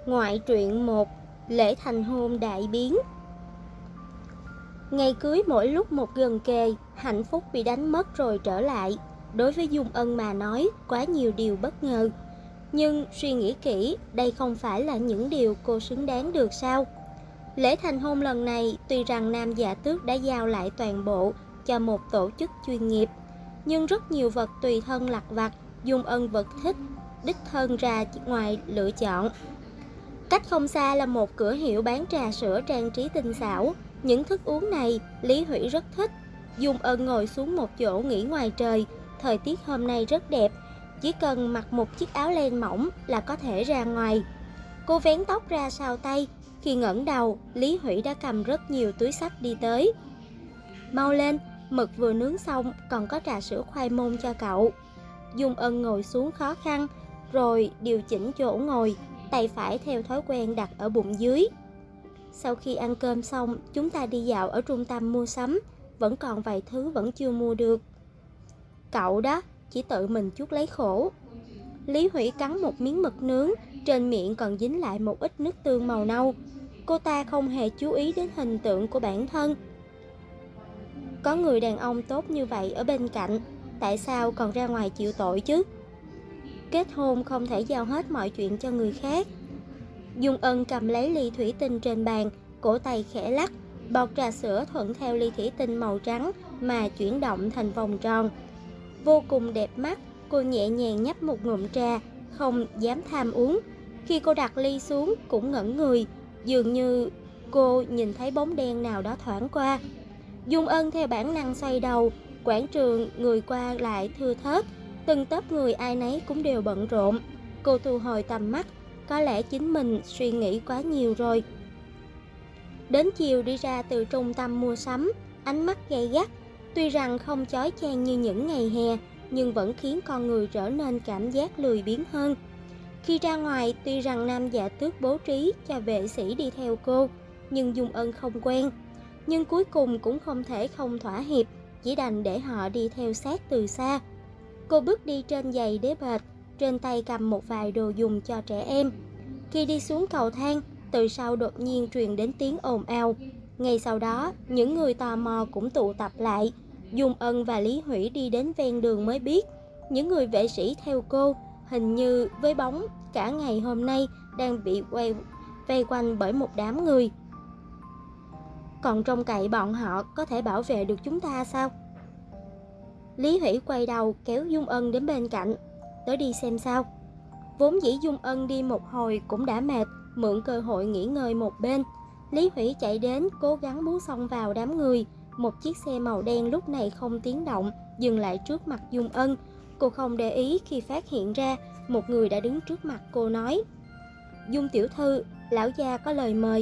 Ngoại truyện 1: Lễ thành hôn đại biến. Ngày cưới mỗi lúc một gần kề, hạnh phúc bị đánh mất rồi trở lại. Đối với Dung Ân mà nói, quá nhiều điều bất ngờ. Nhưng suy nghĩ kỹ, đây không phải là những điều cô xứng đáng được sao? Lễ thành hôn lần này, tuy rằng Nam Dạ Tước đã giao lại toàn bộ cho một tổ chức chuyên nghiệp, nhưng rất nhiều vật tùy thân lặt vặt, Dung Ân vẫn thích đích thân ra ngoài lựa chọn. Cách không xa là một cửa hiệu bán trà sữa trang trí tinh xảo. Những thức uống này Lý Hủy rất thích. Dung Ân ngồi xuống một chỗ nghỉ ngoài trời. Thời tiết hôm nay rất đẹp, chỉ cần mặc một chiếc áo len mỏng là có thể ra ngoài. Cô vén tóc ra sau tay. Khi ngẩng đầu, Lý Hủy đã cầm rất nhiều túi xách đi tới. Mau lên, mực vừa nướng xong, còn có trà sữa khoai môn cho cậu. Dung Ân ngồi xuống khó khăn, rồi điều chỉnh chỗ ngồi, tay phải theo thói quen đặt ở bụng dưới. Sau khi ăn cơm xong, chúng ta đi dạo ở trung tâm mua sắm, vẫn còn vài thứ vẫn chưa mua được. Cậu đó, chỉ tự mình chuốc lấy khổ. Lý Hủy cắn một miếng mực nướng, trên miệng còn dính lại một ít nước tương màu nâu. Cô ta không hề chú ý đến hình tượng của bản thân. Có người đàn ông tốt như vậy ở bên cạnh, tại sao còn ra ngoài chịu tội chứ? Kết hôn không thể giao hết mọi chuyện cho người khác. Dung Ân cầm lấy ly thủy tinh trên bàn, cổ tay khẽ lắc, bọt trà sữa thuận theo ly thủy tinh màu trắng mà chuyển động thành vòng tròn. Vô cùng đẹp mắt, cô nhẹ nhàng nhấp một ngụm trà, không dám tham uống. Khi cô đặt ly xuống cũng ngẩn người, dường như cô nhìn thấy bóng đen nào đó thoáng qua. Dung Ân theo bản năng xoay đầu, quảng trường người qua lại thưa thớt, từng tốp người ai nấy cũng đều bận rộn. Cô thu hồi tầm mắt, có lẽ chính mình suy nghĩ quá nhiều rồi. Đến chiều đi ra từ trung tâm mua sắm, ánh mắt gay gắt, tuy rằng không chói chang như những ngày hè, nhưng vẫn khiến con người trở nên cảm giác lười biếng hơn. Khi ra ngoài, tuy rằng Nam Dạ Tước bố trí cho vệ sĩ đi theo cô, nhưng Dung Ân không quen. Nhưng cuối cùng cũng không thể không thỏa hiệp, chỉ đành để họ đi theo sát từ xa. Cô bước đi trên giày đế bệt, trên tay cầm một vài đồ dùng cho trẻ em. Khi đi xuống cầu thang, từ sau đột nhiên truyền đến tiếng ồn ào. Ngay sau đó, những người tò mò cũng tụ tập lại. Dung Ân và Lý Hủy đi đến ven đường mới biết, những người vệ sĩ theo cô, hình như với bóng cả ngày hôm nay đang bị vây quanh bởi một đám người. Còn trông cậy bọn họ có thể bảo vệ được chúng ta sao? Lý Hủy quay đầu kéo Dung Ân đến bên cạnh. Tới đi xem sao. Vốn dĩ Dung Ân đi một hồi cũng đã mệt, mượn cơ hội nghỉ ngơi một bên. Lý Hủy chạy đến cố gắng muốn xông vào đám người. Một chiếc xe màu đen lúc này không tiếng động dừng lại trước mặt Dung Ân. Cô không để ý khi phát hiện ra một người đã đứng trước mặt cô nói: Dung tiểu thư, lão gia có lời mời.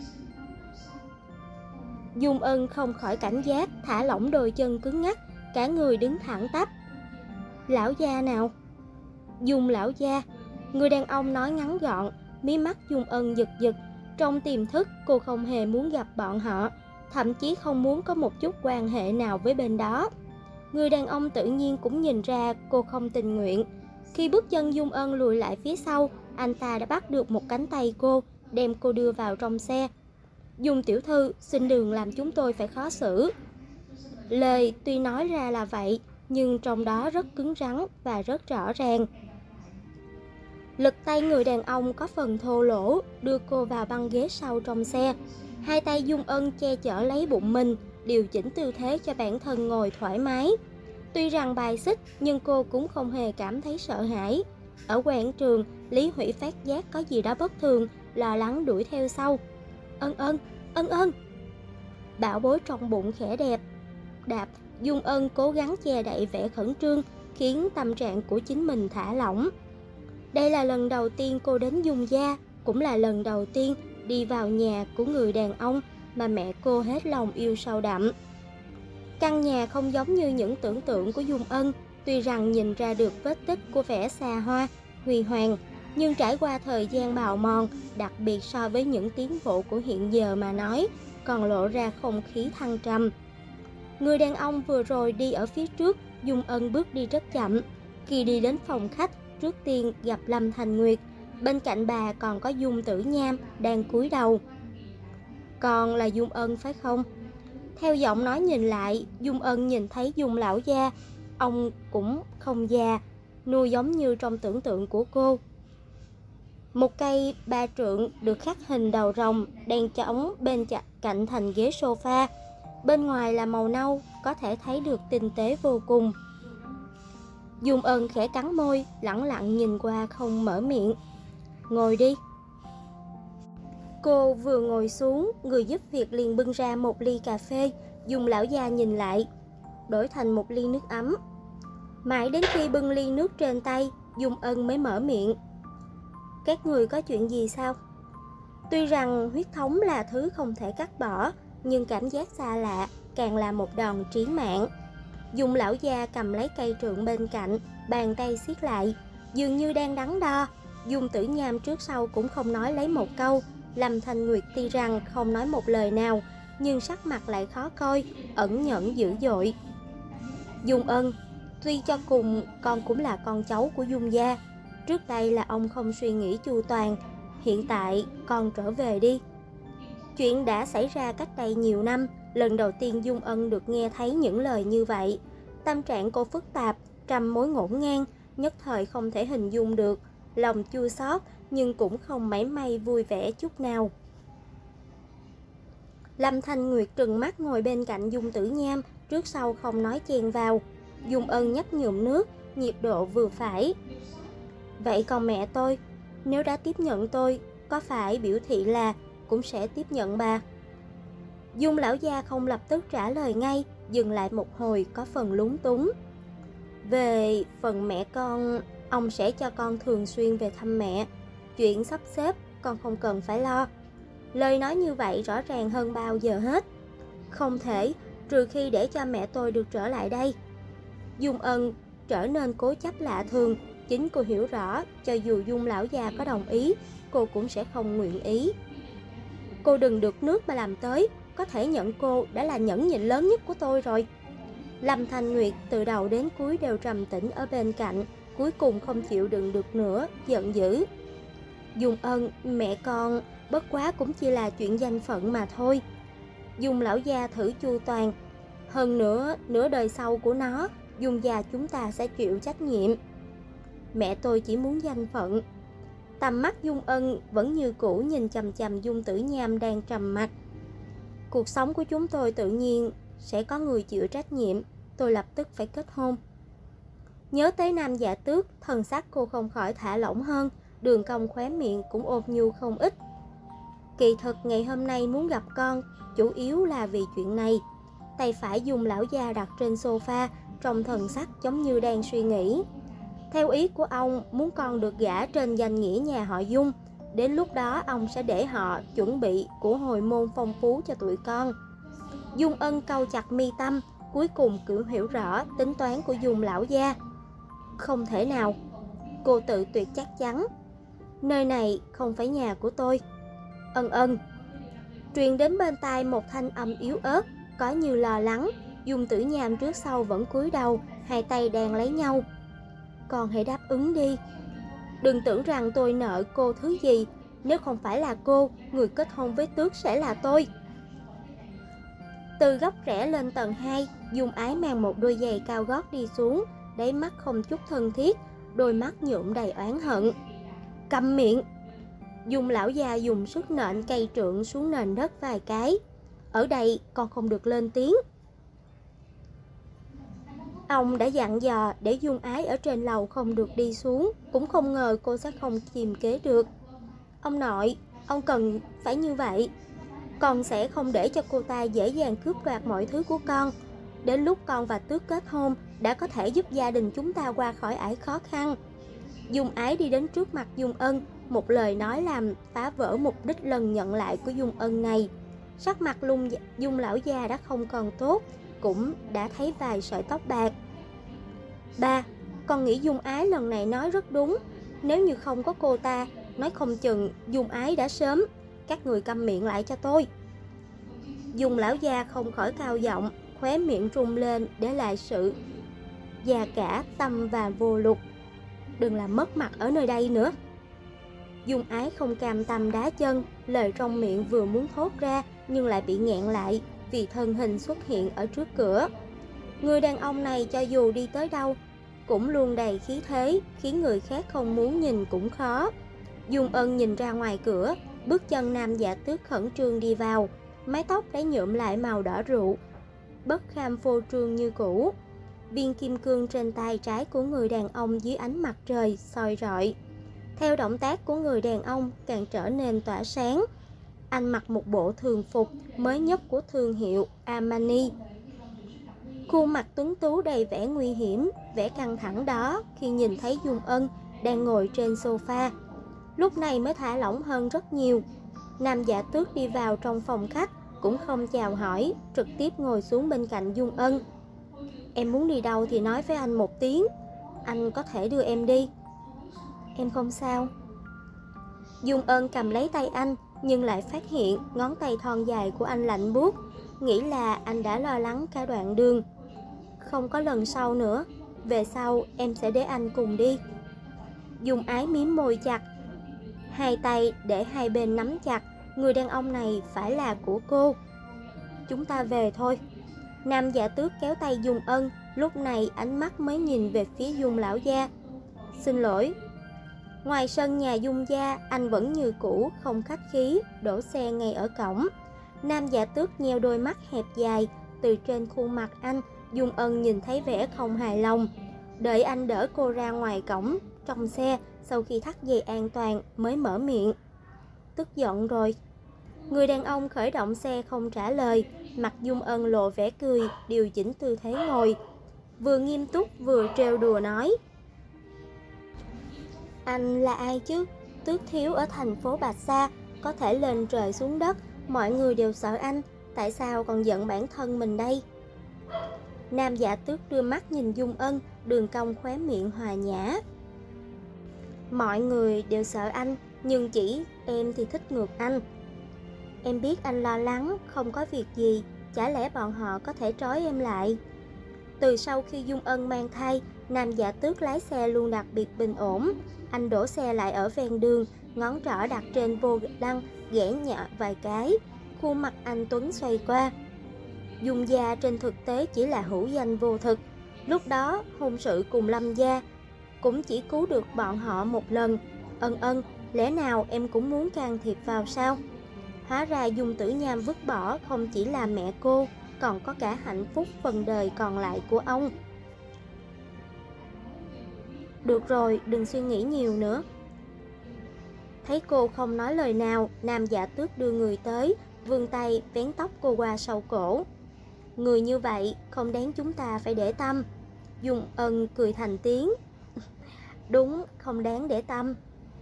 Dung Ân không khỏi cảnh giác, thả lỏng đôi chân cứng ngắc, cả người đứng thẳng tắp. Lão gia nào? Dung lão gia. Người đàn ông nói ngắn gọn. Mí mắt Dung Ân giật giật. Trong tiềm thức cô không hề muốn gặp bọn họ, thậm chí không muốn có một chút quan hệ nào với bên đó. Người đàn ông tự nhiên cũng nhìn ra cô không tình nguyện. Khi bước chân Dung Ân lùi lại phía sau, anh ta đã bắt được một cánh tay cô, đem cô đưa vào trong xe. Dung tiểu thư, xin đừng làm chúng tôi phải khó xử. Lời tuy nói ra là vậy, nhưng trong đó rất cứng rắn và rất rõ ràng. Lực tay người đàn ông có phần thô lỗ, đưa cô vào băng ghế sau trong xe. Hai tay Dung Ân che chở lấy bụng mình, điều chỉnh tư thế cho bản thân ngồi thoải mái. Tuy rằng bài xích, nhưng cô cũng không hề cảm thấy sợ hãi. Ở quảng trường, Lý Hủy phát giác có gì đó bất thường, lo lắng đuổi theo sau. Ân ân. Bảo bối trong bụng khẽ đạp. Dung Ân cố gắng che đậy vẻ khẩn trương, khiến tâm trạng của chính mình thả lỏng. Đây là lần đầu tiên cô đến Dung gia, cũng là lần đầu tiên đi vào nhà của người đàn ông mà mẹ cô hết lòng yêu sâu đậm. Căn nhà không giống như những tưởng tượng của Dung Ân, tuy rằng nhìn ra được vết tích của vẻ xa hoa, huy hoàng, nhưng trải qua thời gian bào mòn, đặc biệt so với những tiến bộ của hiện giờ mà nói, còn lộ ra không khí thăng trầm. Người đàn ông vừa rồi đi ở phía trước, Dung Ân bước đi rất chậm. Khi đi đến phòng khách, trước tiên gặp Lâm Thành Nguyệt. Bên cạnh bà còn có Dung Tử Nham đang cúi đầu. Con là Dung Ân phải không? Theo giọng nói nhìn lại, Dung Ân nhìn thấy Dung lão gia. Ông cũng không già, nuôi giống như trong tưởng tượng của cô. Một cây 3 trượng được khắc hình đầu rồng đang trống bên cạnh thành ghế sofa. Bên ngoài là màu nâu, có thể thấy được tinh tế vô cùng. Dung Ân khẽ cắn môi, lẳng lặng nhìn qua không mở miệng. Ngồi đi. Cô vừa ngồi xuống, người giúp việc liền bưng ra một ly cà phê. Dung lão gia nhìn lại, đổi thành một ly nước ấm. Mãi đến khi bưng ly nước trên tay, Dung Ân mới mở miệng. Các người có chuyện gì sao? Tuy rằng huyết thống là thứ không thể cắt bỏ, nhưng cảm giác xa lạ càng là một đòn chí mạng. Dung lão gia cầm lấy cây trượng bên cạnh, bàn tay siết lại, dường như đang đắn đo. Dung Tử Nham trước sau cũng không nói lấy một câu. Lâm Thanh Nguyệt tuy rằng không nói một lời nào, nhưng sắc mặt lại khó coi, ẩn nhẫn dữ dội. Dung Ân, tuy cho cùng con cũng là con cháu của Dung gia. Trước đây là ông không suy nghĩ chu toàn, hiện tại con trở về đi. Chuyện đã xảy ra cách đây nhiều năm, lần đầu tiên Dung Ân được nghe thấy những lời như vậy. Tâm trạng cô phức tạp, trăm mối ngổn ngang, nhất thời không thể hình dung được. Lòng chua xót nhưng cũng không mảy may vui vẻ chút nào. Lâm Thanh Nguyệt trừng mắt ngồi bên cạnh Dung Tử Nham, trước sau không nói chen vào. Dung Ân nhấp nhụm nước, nhiệt độ vừa phải. Vậy còn mẹ tôi, nếu đã tiếp nhận tôi, có phải biểu thị là cũng sẽ tiếp nhận bà? Dung lão gia không lập tức trả lời ngay, dừng lại một hồi có phần lúng túng. Về phần mẹ con, ông sẽ cho con thường xuyên về thăm mẹ. Chuyện sắp xếp con không cần phải lo. Lời nói như vậy rõ ràng hơn bao giờ hết. Không thể, trừ khi để cho mẹ tôi được trở lại đây. Dung Ân trở nên cố chấp lạ thường. Chính cô hiểu rõ, cho dù Dung lão già có đồng ý, cô cũng sẽ không nguyện ý. Cô đừng được nước mà làm tới, có thể nhận cô đã là nhẫn nhịn lớn nhất của tôi rồi. Lâm Thanh Nguyệt từ đầu đến cuối đều trầm tĩnh ở bên cạnh, cuối cùng không chịu đựng được nữa, giận dữ. Dung Ân, mẹ con, bất quá cũng chỉ là chuyện danh phận mà thôi. Dung lão gia thử chu toàn. Hơn nữa, nửa đời sau của nó, Dung gia chúng ta sẽ chịu trách nhiệm. Mẹ tôi chỉ muốn danh phận. Tầm mắt Dung Ân vẫn như cũ nhìn chằm chằm Dung Tử Nham đang trầm mặc. Cuộc sống của chúng tôi tự nhiên sẽ có người chịu trách nhiệm. Tôi lập tức phải kết hôn. Nhớ tới Nam Dạ Tước, thần sắc cô không khỏi thả lỏng hơn, đường cong khóe miệng cũng ôn nhu không ít. Kỳ thực ngày hôm nay muốn gặp con, chủ yếu là vì chuyện này. Tay phải Dung lão gia đặt trên sofa, trong thần sắc giống như đang suy nghĩ. Theo ý của ông, muốn con được gả trên danh nghĩa nhà họ Dung. Đến lúc đó ông sẽ để họ chuẩn bị của hồi môn phong phú cho tụi con. Dung Ân cau chặt mi tâm, cuối cùng cũng hiểu rõ tính toán của Dung lão gia. Không thể nào, cô tự tuyệt chắc chắn. Nơi này không phải nhà của tôi. Ân ân. Truyền đến bên tai một thanh âm yếu ớt, có như lo lắng. Dung Tử Nham trước sau vẫn cúi đầu, hai tay đang lấy nhau. Con hãy đáp ứng đi. Đừng tưởng rằng tôi nợ cô thứ gì. Nếu không phải là cô, người kết hôn với Tước sẽ là tôi. Từ góc rẽ lên tầng 2, Dung Ái mang một đôi giày cao gót đi xuống, đáy mắt không chút thân thiết, đôi mắt nhuộm đầy oán hận. Câm miệng. Dung lão già dùng sức nện cây trượng xuống nền đất vài cái. Ở đây con không được lên tiếng. Ông đã dặn dò để Dung Ái ở trên lầu không được đi xuống, cũng không ngờ cô sẽ không kiềm chế được. Ông nội, ông cần phải như vậy. Con sẽ không để cho cô ta dễ dàng cướp đoạt mọi thứ của con. Đến lúc con và Tước kết hôn, đã có thể giúp gia đình chúng ta qua khỏi ải khó khăn. Dung Ái đi đến trước mặt Dung Ân, một lời nói làm phá vỡ mục đích lần nhận lại của Dung Ân này. Sắc mặt Dung lão già đã không còn tốt, cũng đã thấy vài sợi tóc bạc. Ba, con nghĩ Dung Ái lần này nói rất đúng. Nếu như không có cô ta, nói không chừng Dung Ái đã sớm. Các người câm miệng lại cho tôi. Dung lão già không khỏi cao giọng, khóe miệng rung lên để lại sự già cả tâm và vô lục. Đừng làm mất mặt ở nơi đây nữa. Dung Ái không cam tâm đá chân, lời trong miệng vừa muốn thốt ra nhưng lại bị nghẹn lại vì thân hình xuất hiện ở trước cửa. Người đàn ông này cho dù đi tới đâu cũng luôn đầy khí thế, khiến người khác không muốn nhìn cũng khó. Dung Ân nhìn ra ngoài cửa, bước chân Nam Dạ Tước khẩn trương đi vào, mái tóc đã nhuộm lại màu đỏ rượu, bất kham phô trương như cũ. Viên kim cương trên tay trái của người đàn ông dưới ánh mặt trời soi rọi. Theo động tác của người đàn ông càng trở nên tỏa sáng. Anh mặc một bộ thường phục mới nhất của thương hiệu Armani. Khuôn mặt tuấn tú đầy vẻ nguy hiểm, vẻ căng thẳng đó khi nhìn thấy Dung Ân đang ngồi trên sofa. Lúc này mới thả lỏng hơn rất nhiều. Nam Dạ Tước đi vào trong phòng khách cũng không chào hỏi, trực tiếp ngồi xuống bên cạnh Dung Ân. Em muốn đi đâu thì nói với anh một tiếng, anh có thể đưa em đi. Em không sao. Dung Ân cầm lấy tay anh, nhưng lại phát hiện ngón tay thon dài của anh lạnh buốt, nghĩ là anh đã lo lắng cả đoạn đường. Không có lần sau nữa, về sau em sẽ để anh cùng đi. Dung Ái mím môi chặt, hai tay để hai bên nắm chặt. Người đàn ông này phải là của cô. Chúng ta về thôi. Nam Dạ Tước kéo tay Dung Ân, lúc này ánh mắt mới nhìn về phía Dung lão gia. Xin lỗi. Ngoài sân nhà Dung gia, anh vẫn như cũ, không khách khí, đổ xe ngay ở cổng. Nam Dạ Tước nheo đôi mắt hẹp dài, từ trên khuôn mặt anh, Dung Ân nhìn thấy vẻ không hài lòng. Đợi anh đỡ cô ra ngoài cổng, trong xe, sau khi thắt dây an toàn mới mở miệng. Tức giận rồi. Người đàn ông khởi động xe không trả lời, mặt Dung Ân lộ vẻ cười, điều chỉnh tư thế ngồi. Vừa nghiêm túc vừa trêu đùa nói. Anh là ai chứ? Tước thiếu ở thành phố Bạch Sa, có thể lên trời xuống đất, mọi người đều sợ anh, tại sao còn giận bản thân mình đây? Nam Dạ Tước đưa mắt nhìn Dung Ân, đường cong khóe miệng hòa nhã. Mọi người đều sợ anh, nhưng chỉ em thì thích ngược anh. Em biết anh lo lắng, không có việc gì, chả lẽ bọn họ có thể trói em lại? Từ sau khi Dung Ân mang thai, Nam Dạ Tước lái xe luôn đặc biệt bình ổn. Anh đổ xe lại ở ven đường, ngón trỏ đặt trên vô lăng, ghẻ nhẹ vài cái. Khuôn mặt anh tuấn xoay qua. Dung gia trên thực tế chỉ là hữu danh vô thực. Lúc đó hôn sự cùng Lâm gia cũng chỉ cứu được bọn họ một lần. Ân, lẽ nào em cũng muốn can thiệp vào sao? Hóa ra Dung Tử Nham vứt bỏ không chỉ là mẹ cô, còn có cả hạnh phúc phần đời còn lại của ông. Được rồi, đừng suy nghĩ nhiều nữa. Thấy cô không nói lời nào, Nam Dạ Tước đưa người tới, vươn tay vén tóc cô qua sau cổ. Người như vậy không đáng chúng ta phải để tâm. Dung Ân cười thành tiếng. Đúng, không đáng để tâm.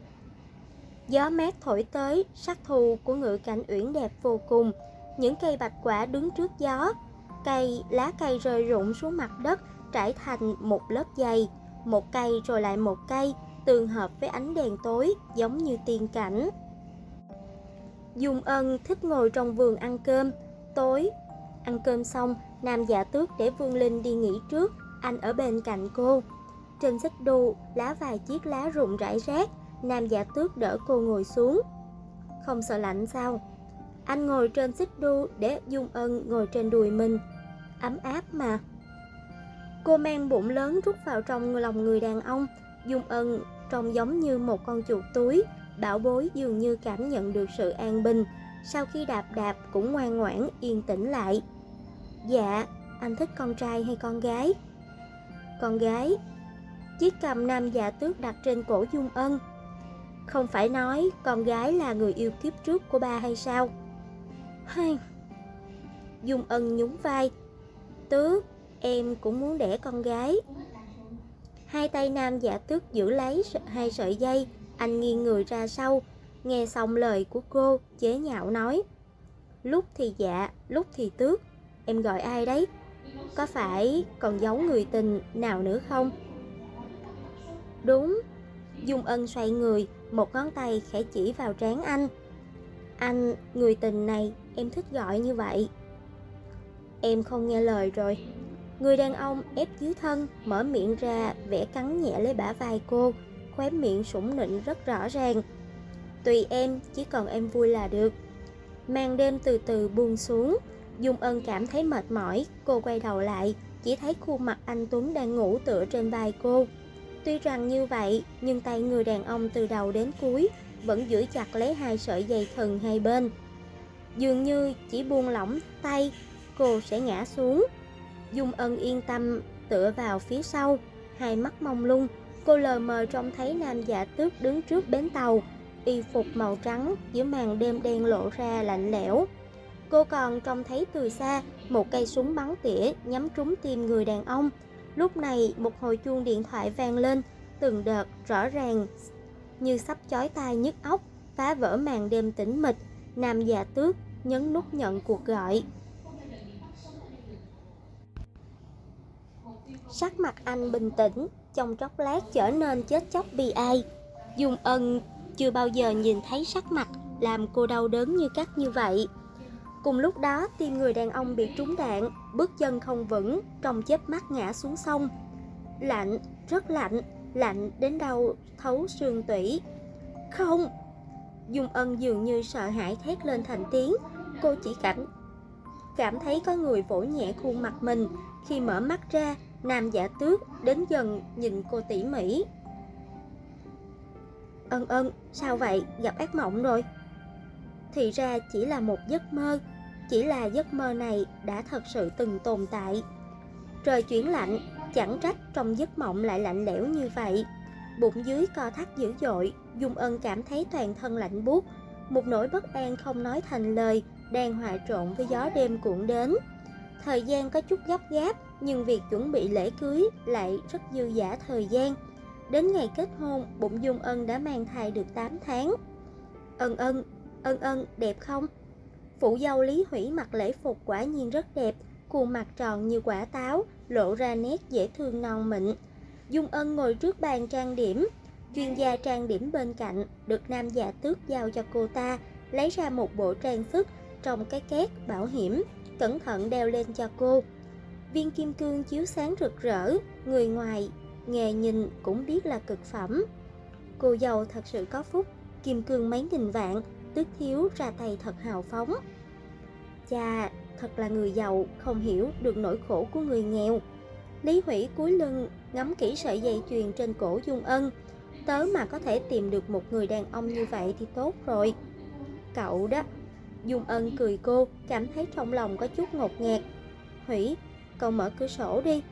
Gió mát thổi tới, sắc thu của Ngự Cảnh Uyển đẹp vô cùng. Những cây bạch quả đứng trước gió, lá cây rơi rụng xuống mặt đất, trải thành một lớp dày. Một cây rồi lại một cây, tương hợp với ánh đèn tối, giống như tiên cảnh. Dung Ân thích ngồi trong vườn ăn cơm. Tối, ăn cơm xong, Nam Dạ Tước để Vương Linh đi nghỉ trước, anh ở bên cạnh cô. Trên xích đu, lá vài chiếc lá rụng rải rác, Nam Dạ Tước đỡ cô ngồi xuống. Không sợ lạnh sao? Anh ngồi trên xích đu để Dung Ân ngồi trên đùi mình. Ấm áp mà. Cô mang bụng lớn rút vào trong lòng người đàn ông. Dung Ân trông giống như một con chuột túi, bảo bối dường như cảm nhận được sự an bình. Sau khi đạp cũng ngoan ngoãn yên tĩnh lại. Dạ, anh thích con trai hay con gái? Con gái. Chiếc cầm Nam Dạ Tước đặt trên cổ Dung Ân. Không phải nói con gái là người yêu kiếp trước của ba hay sao? Hay. Dung Ân nhún vai. Tước, em cũng muốn đẻ con gái. Hai tay Nam Dạ Tước giữ lấy hai sợi dây, anh nghiêng người ra sau. Nghe xong lời của cô, chế nhạo nói. Lúc thì Dạ, lúc thì Tước. Em gọi ai đấy? Có phải còn giấu người tình nào nữa không? Đúng. Dung Ân xoay người, một ngón tay khẽ chỉ vào trán anh. Anh, người tình này, em thích gọi như vậy. Em không nghe lời rồi. Người đàn ông ép dưới thân, mở miệng ra, vẽ cắn nhẹ lấy bả vai cô, khóe miệng sủng nịnh rất rõ ràng. Tùy em, chỉ cần em vui là được. Màn đêm từ từ buông xuống. Dung Ân cảm thấy mệt mỏi. Cô quay đầu lại, chỉ thấy khuôn mặt anh Tuấn đang ngủ tựa trên vai cô. Tuy rằng như vậy, nhưng tay người đàn ông từ đầu đến cuối vẫn giữ chặt lấy hai sợi dây thừng hai bên. Dường như chỉ buông lỏng tay, cô sẽ ngã xuống. Dung Ân yên tâm tựa vào phía sau, hai mắt mông lung. Cô lờ mờ trông thấy Nam Dạ Tước đứng trước bến tàu, y phục màu trắng giữa màn đêm đen lộ ra lạnh lẽo. Cô còn trông thấy từ xa một cây súng bắn tỉa nhắm trúng tim người đàn ông. Lúc này một hồi chuông điện thoại vang lên, từng đợt rõ ràng như sắp chói tai nhức óc, phá vỡ màn đêm tĩnh mịch. Nam Dạ Tước nhấn nút nhận cuộc gọi. Sắc mặt anh bình tĩnh, trong chốc lát trở nên chết chóc bi ai. Dung Ân chưa bao giờ nhìn thấy sắc mặt làm cô đau đớn như cắt như vậy. Cùng lúc đó, tim người đàn ông bị trúng đạn, bước chân không vững, trong chớp mắt ngã xuống sông. Lạnh, rất lạnh, lạnh đến đau thấu xương tủy. Không! Dung Ân dường như sợ hãi thét lên thành tiếng. Cô chỉ cảm thấy có người vỗ nhẹ khuôn mặt mình. Khi mở mắt ra, Nam Dạ Tước đến gần nhìn cô tỉ mỉ. Ân, sao vậy? Gặp ác mộng rồi? Thì ra chỉ là một giấc mơ. Chỉ là giấc mơ này đã thật sự từng tồn tại. Trời chuyển lạnh, chẳng trách trong giấc mộng lại lạnh lẽo như vậy. Bụng dưới co thắt dữ dội, Dung Ân cảm thấy toàn thân lạnh buốt. Một nỗi bất an không nói thành lời đang hòa trộn với gió đêm cuộn đến. Thời gian có chút gấp gáp, nhưng việc chuẩn bị lễ cưới lại rất dư dả thời gian. Đến ngày kết hôn, bụng Dung Ân đã mang thai được 8 tháng. Ân, đẹp không? Phụ dâu Lý Hủy mặc lễ phục quả nhiên rất đẹp, khuôn mặt tròn như quả táo, lộ ra nét dễ thương non mịn. Dung Ân ngồi trước bàn trang điểm, chuyên gia trang điểm bên cạnh được Nam Dạ Tước giao cho cô ta, lấy ra một bộ trang sức trong cái két bảo hiểm, cẩn thận đeo lên cho cô. Viên kim cương chiếu sáng rực rỡ, người ngoài nghề nhìn cũng biết là cực phẩm. Cô dâu thật sự có phúc, kim cương mấy nghìn vạn, Tước thiếu ra tay thật hào phóng. Chà, thật là người giàu không hiểu được nỗi khổ của người nghèo. Lý Hủy cúi lưng ngắm kỹ sợi dây chuyền trên cổ Dung Ân. Tớ mà có thể tìm được một người đàn ông như vậy thì tốt rồi. Cậu đó. Dung Ân cười cô, cảm thấy trong lòng có chút ngột ngạt. Hủy, cậu mở cửa sổ đi.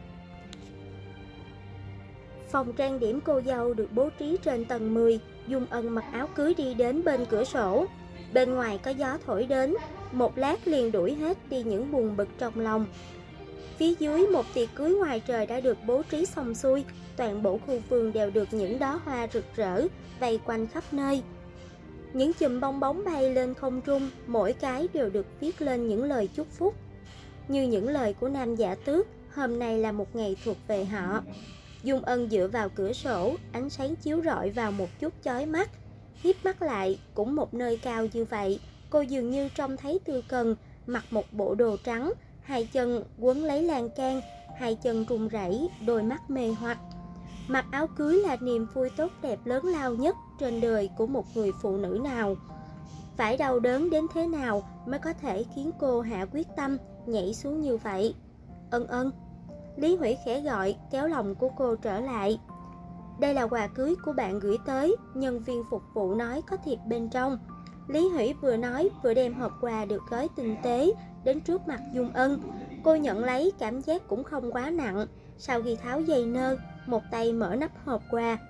Phòng trang điểm cô dâu được bố trí trên tầng 10. Dung Ân mặc áo cưới đi đến bên cửa sổ. Bên ngoài có gió thổi đến, một lát liền đuổi hết đi những buồn bực trong lòng. Phía dưới một tiệc cưới ngoài trời đã được bố trí xong xuôi, toàn bộ khu vườn đều được những đóa hoa rực rỡ vây quanh khắp nơi. Những chùm bong bóng bay lên không trung, mỗi cái đều được viết lên những lời chúc phúc. Như những lời của Nam Dạ Tước, hôm nay là một ngày thuộc về họ. Dung Ân dựa vào cửa sổ, ánh sáng chiếu rọi vào một chút chói mắt. Híp mắt lại, cũng một nơi cao như vậy, cô dường như trông thấy Tư Cần mặc một bộ đồ trắng, hai chân quấn lấy lan can, hai chân run rẩy, đôi mắt mê hoặc. Mặc áo cưới là niềm vui tốt đẹp lớn lao nhất trên đời của một người phụ nữ nào. Phải đau đớn đến thế nào mới có thể khiến cô hạ quyết tâm nhảy xuống như vậy? Ân. Lý Hủy khẽ gọi, kéo lòng của cô trở lại. Đây là quà cưới của bạn gửi tới, nhân viên phục vụ nói có thiệp bên trong. Lý Hủy vừa nói vừa đem hộp quà được gói tinh tế đến trước mặt Dung Ân. Cô nhận lấy, cảm giác cũng không quá nặng. Sau khi tháo dây nơ, một tay mở nắp hộp quà.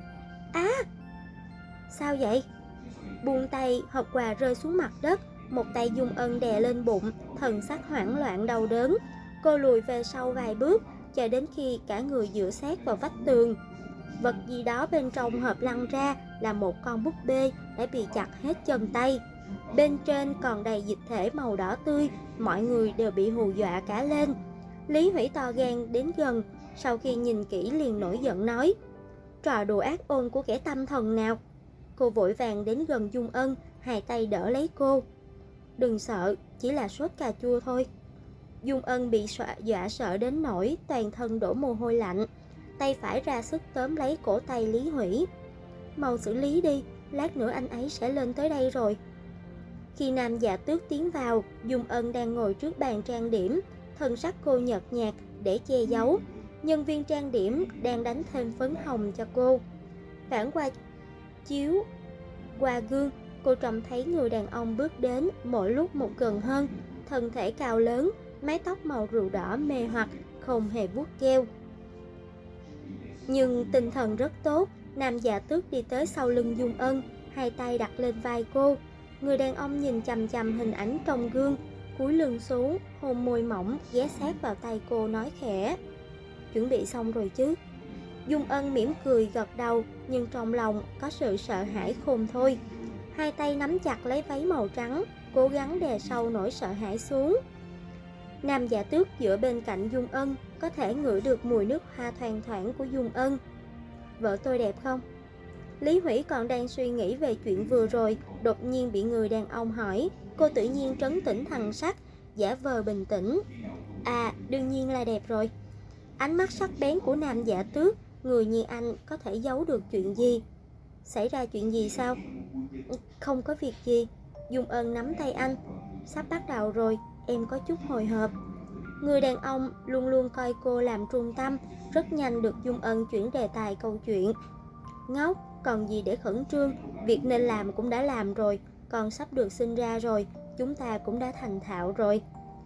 Sao vậy? Buông tay, hộp quà rơi xuống mặt đất. Một tay Dung Ân đè lên bụng, thần sắc hoảng loạn đau đớn. Cô lùi về sau vài bước, cho đến khi cả người dựa sát vào vách tường. Vật gì đó bên trong hộp lăn ra là một con búp bê đã bị chặt hết chân tay. Bên trên còn đầy dịch thể màu đỏ tươi, mọi người đều bị hù dọa cả lên. Lý Hủy to gan đến gần, sau khi nhìn kỹ liền nổi giận nói: Trò đùa ác ôn của kẻ tâm thần nào? Cô vội vàng đến gần Dung Ân, hai tay đỡ lấy cô. Đừng sợ, chỉ là sốt cà chua thôi. Dung Ân bị dọa sợ đến nỗi toàn thân đổ mồ hôi lạnh, tay phải ra sức tóm lấy cổ tay Lý Hủy. Mau xử lý đi, lát nữa anh ấy sẽ lên tới đây rồi. Khi Nam Dạ Tước tiến vào, Dung Ân đang ngồi trước bàn trang điểm, thân sắc cô nhợt nhạt để che giấu. Nhân viên trang điểm đang đánh thêm phấn hồng cho cô. Phản qua chiếu qua gương, cô trông thấy người đàn ông bước đến mỗi lúc một gần hơn, thân thể cao lớn, mái tóc màu rượu đỏ mê hoặc, không hề vuốt keo. Nhưng tinh thần rất tốt. Nam Dạ Tước đi tới sau lưng Dung Ân, hai tay đặt lên vai cô. Người đàn ông nhìn chằm chằm hình ảnh trong gương, cúi lưng xuống, hôn môi mỏng ghé sát vào tay cô nói khẽ: "Chuẩn bị xong rồi chứ?" Dung Ân mỉm cười gật đầu, nhưng trong lòng có sự sợ hãi khôn thôi. Hai tay nắm chặt lấy váy màu trắng, cố gắng đè sâu nỗi sợ hãi xuống. Nam Dạ Tước dựa bên cạnh Dung Ân, có thể ngửi được mùi nước hoa thoang thoảng của Dung Ân. "Vợ tôi đẹp không?" Lý Hủy còn đang suy nghĩ về chuyện vừa rồi, đột nhiên bị người đàn ông hỏi. Cô tự nhiên trấn tĩnh thần sắc, giả vờ bình tĩnh: "À, đương nhiên là đẹp rồi." Ánh mắt sắc bén của Nam Dạ Tước: "Người như anh có thể giấu được chuyện gì?" "Xảy ra chuyện gì sao?" "Không có việc gì." Dung Ân nắm tay anh: "Sắp bắt đầu rồi, em có chút hồi hộp." Người đàn ông luôn luôn coi cô làm trung tâm, rất nhanh được Dung Ân chuyển đề tài câu chuyện. "Ngốc, còn gì để khẩn trương, việc nên làm cũng đã làm rồi, con sắp được sinh ra rồi, chúng ta cũng đã thành thạo rồi."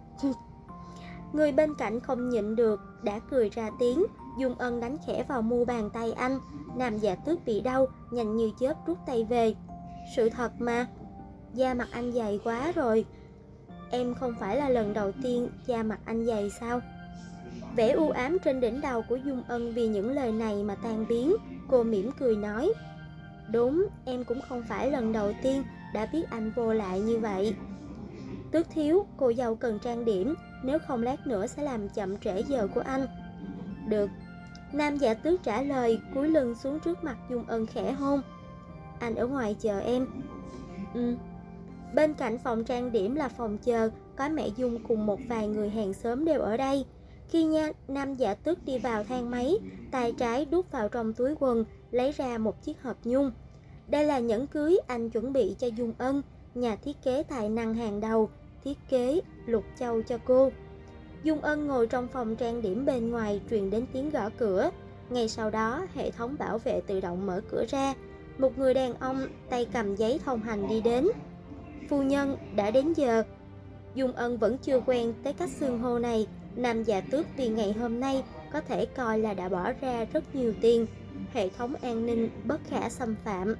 Người bên cạnh không nhịn được, đã cười ra tiếng. Dung Ân đánh khẽ vào mu bàn tay anh. Nam Dạ Tước bị đau, nhanh như chớp rút tay về. "Sự thật mà, da mặt anh dày quá rồi." "Em không phải là lần đầu tiên da mặt anh dày sao?" Vẻ u ám trên đỉnh đầu của Dung Ân vì những lời này mà tan biến. Cô mỉm cười nói: "Đúng, em cũng không phải lần đầu tiên đã biết anh vô lại như vậy." "Tước thiếu, cô dâu cần trang điểm, nếu không lát nữa sẽ làm chậm trễ giờ của anh." "Được." Nam Dạ Tước trả lời, cúi lưng xuống trước mặt Dung Ân khẽ hôn. "Anh ở ngoài chờ em." "Ừ." Bên cạnh phòng trang điểm là phòng chờ, có mẹ Dung cùng một vài người hàng xóm đều ở đây. Khi Nam Dạ Tước đi vào thang máy, tay trái đút vào trong túi quần, lấy ra một chiếc hộp nhung. Đây là nhẫn cưới anh chuẩn bị cho Dung Ân, nhà thiết kế tài năng hàng đầu, thiết kế lục châu cho cô. Dung Ân ngồi trong phòng trang điểm, bên ngoài truyền đến tiếng gõ cửa. Ngay sau đó, hệ thống bảo vệ tự động mở cửa ra. Một người đàn ông tay cầm giấy thông hành đi đến. "Phu nhân, đã đến giờ." Dung Ân vẫn chưa quen tới cách xưng hô này. Nam Dạ Tước vì ngày hôm nay có thể coi là đã bỏ ra rất nhiều tiền. Hệ thống an ninh bất khả xâm phạm.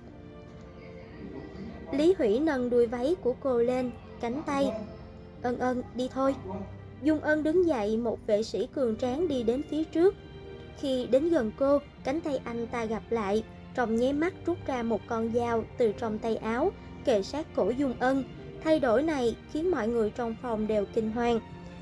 Lý Hủy nâng đuôi váy của cô lên, cánh tay: "Ân Ân, đi thôi." Dung Ân đứng dậy, một vệ sĩ cường tráng đi đến phía trước. Khi đến gần cô, cánh tay anh ta gặp lại, trong nháy mắt rút ra một con dao từ trong tay áo, kề sát cổ Dung Ân. Thay đổi này khiến mọi người trong phòng đều kinh hoàng.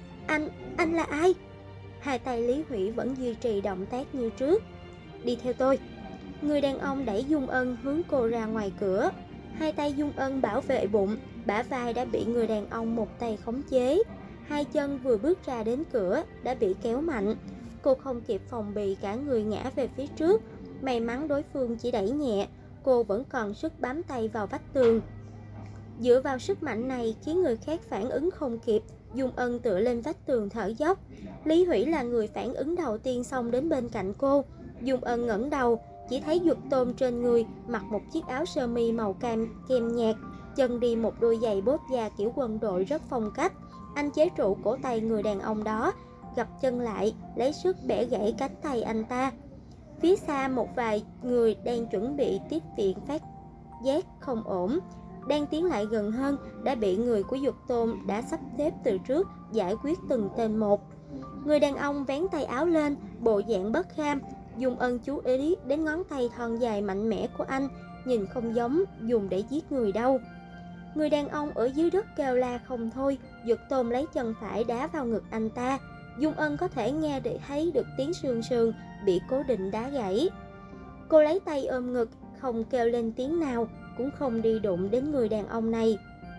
Anh là ai?" Hai tay Lý Hủy vẫn duy trì động tác như trước. "Đi theo tôi." Người đàn ông đẩy Dung Ân hướng cô ra ngoài cửa. Hai tay Dung Ân bảo vệ bụng, bả vai đã bị người đàn ông một tay khống chế. Hai chân vừa bước ra đến cửa đã bị kéo mạnh. Cô không kịp phòng bị, cả người ngã về phía trước. May mắn đối phương chỉ đẩy nhẹ, cô vẫn còn sức bám tay vào vách tường. Dựa vào sức mạnh này khiến người khác phản ứng không kịp, Dung Ân tựa lên vách tường thở dốc. Lý Hủy là người phản ứng đầu tiên xông đến bên cạnh cô. Dung Ân ngẩng đầu, chỉ thấy Duật Tôn trên người mặc một chiếc áo sơ mi màu cam kem nhạt, chân đi một đôi giày bốt da kiểu quân đội rất phong cách. Anh chế trụ cổ tay người đàn ông đó, gập chân lại, lấy sức bẻ gãy cánh tay anh ta. Phía xa một vài người đang chuẩn bị tiếp viện phát giác không ổn, đang tiến lại gần hơn, đã bị người của Duật Tôn đã sắp xếp từ trước giải quyết từng tên một. Người đàn ông vén tay áo lên, bộ dạng bất kham. Dung Ân chú ý đến ngón tay thon dài mạnh mẽ của anh, nhìn không giống dùng để giết người đâu. Người đàn ông ở dưới đất kêu la không thôi. Duật Tôn lấy chân phải đá vào ngực anh ta. Dung Ân có thể nghe để thấy được tiếng sườn sườn bị cố định đá gãy. Cô lấy tay ôm ngực, không kêu lên tiếng nào, cũng không đi đụng đến người đàn ông này.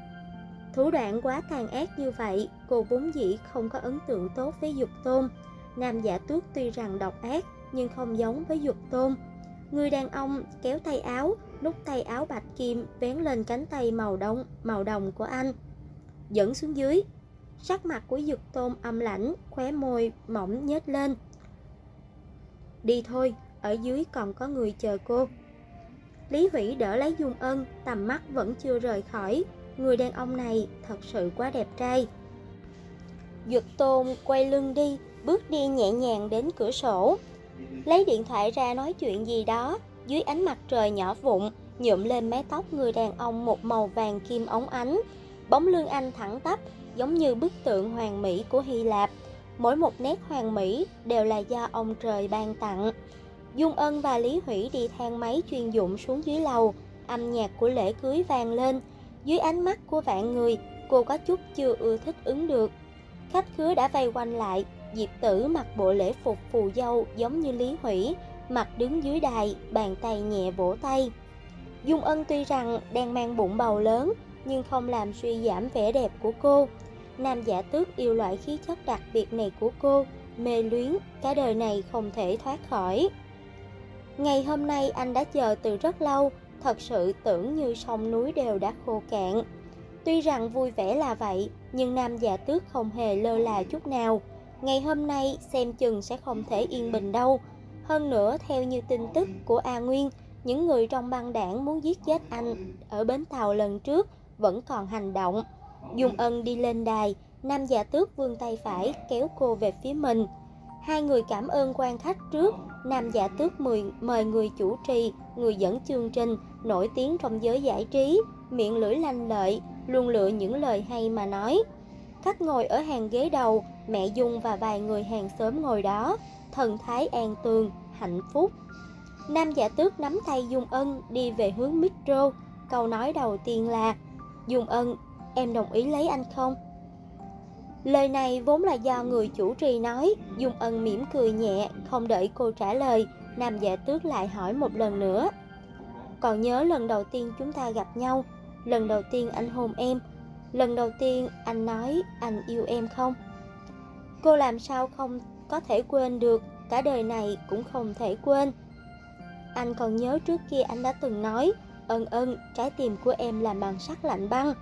Thủ đoạn quá tàn ác như vậy, cô vốn dĩ không có ấn tượng tốt với Duật Tôn. Nam Dạ Tước tuy rằng độc ác, nhưng không giống với Duật Tôn. Người đàn ông kéo tay áo, nút tay áo bạch kim vén lên cánh tay màu đồng của anh, dẫn xuống dưới. Sắc mặt của Dực Tôn âm lãnh, khóe môi mỏng nhếch lên. Đi thôi, ở dưới còn có người chờ cô. Lý Hủy đỡ lấy Dung Ân, tầm mắt vẫn chưa rời khỏi người đàn ông này, thật sự quá đẹp trai. Dực Tôn quay lưng đi, bước đi nhẹ nhàng đến cửa sổ, lấy điện thoại ra nói chuyện gì đó. Dưới ánh mặt trời nhỏ vụn nhuộm lên mái tóc người đàn ông một màu vàng kim óng ánh. Bóng lưng anh thẳng tắp, giống như bức tượng hoàn mỹ của Hy Lạp. Mỗi một nét hoàn mỹ đều là do ông trời ban tặng. Dung Ân và Lý Hủy đi thang máy chuyên dụng xuống dưới lầu. Âm nhạc của lễ cưới vang lên. Dưới ánh mắt của vạn người, cô có chút chưa ưa thích ứng được. Khách khứa đã vây quanh lại. Diệp Tử mặc bộ lễ phục phù dâu giống như Lý Hủy, mặt đứng dưới đài, bàn tay nhẹ vỗ tay. Dung Ân tuy rằng đang mang bụng bầu lớn, nhưng không làm suy giảm vẻ đẹp của cô. Nam Giả Tước yêu loại khí chất đặc biệt này của cô, mê luyến, cả đời này không thể thoát khỏi. Ngày hôm nay anh đã chờ từ rất lâu, thật sự tưởng như sông núi đều đã khô cạn. Tuy rằng vui vẻ là vậy, nhưng Nam Giả Tước không hề lơ là chút nào. Ngày hôm nay xem chừng sẽ không thể yên bình đâu. Hơn nữa, theo như tin tức của A Nguyên, những người trong băng đảng muốn giết chết anh ở bến tàu lần trước vẫn còn hành động. Dung Ân đi lên đài, Nam Giả Tước vươn tay phải kéo cô về phía mình. Hai người cảm ơn quan khách trước. Nam Giả Tước mời người chủ trì, người dẫn chương trình nổi tiếng trong giới giải trí, miệng lưỡi lanh lợi, luôn lựa những lời hay mà nói. Khách ngồi ở hàng ghế đầu, mẹ Dung và vài người hàng xóm ngồi đó, thần thái an tường, hạnh phúc. Nam Giả Tước nắm tay Dung Ân đi về hướng micro. Câu nói đầu tiên là: Dung Ân, em đồng ý lấy anh không? Lời này vốn là do người chủ trì nói. Dung Ân mỉm cười nhẹ, không đợi cô trả lời, Nam Giả Tước lại hỏi một lần nữa. Còn nhớ lần đầu tiên chúng ta gặp nhau, lần đầu tiên anh hôn em, lần đầu tiên anh nói anh yêu em không? Cô làm sao không có thể quên được, cả đời này cũng không thể quên. Anh còn nhớ trước kia anh đã từng nói: Ân Ân, trái tim của em là bằng sắt lạnh băng.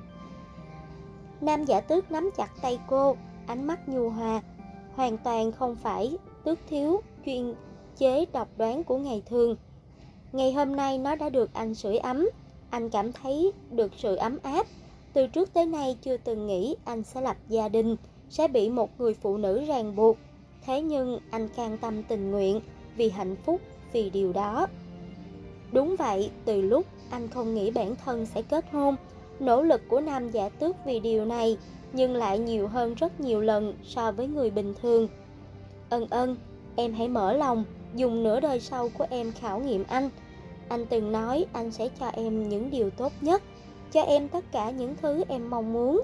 Nam Giả Tước nắm chặt tay cô, ánh mắt nhu hòa, hoàn toàn không phải tước thiếu chuyên chế độc đoán của ngày thường. Ngày hôm nay nó đã được anh sưởi ấm, anh cảm thấy được sự ấm áp. Từ trước tới nay chưa từng nghĩ anh sẽ lập gia đình, sẽ bị một người phụ nữ ràng buộc. Thế nhưng anh cam tâm tình nguyện, vì hạnh phúc, vì điều đó. Đúng vậy, từ lúc anh không nghĩ bản thân sẽ kết hôn, nỗ lực của Nam Giả Tước vì điều này, nhưng lại nhiều hơn rất nhiều lần so với người bình thường. Ân Ân, em hãy mở lòng, dùng nửa đời sau của em khảo nghiệm anh. Anh từng nói anh sẽ cho em những điều tốt nhất, cho em tất cả những thứ em mong muốn.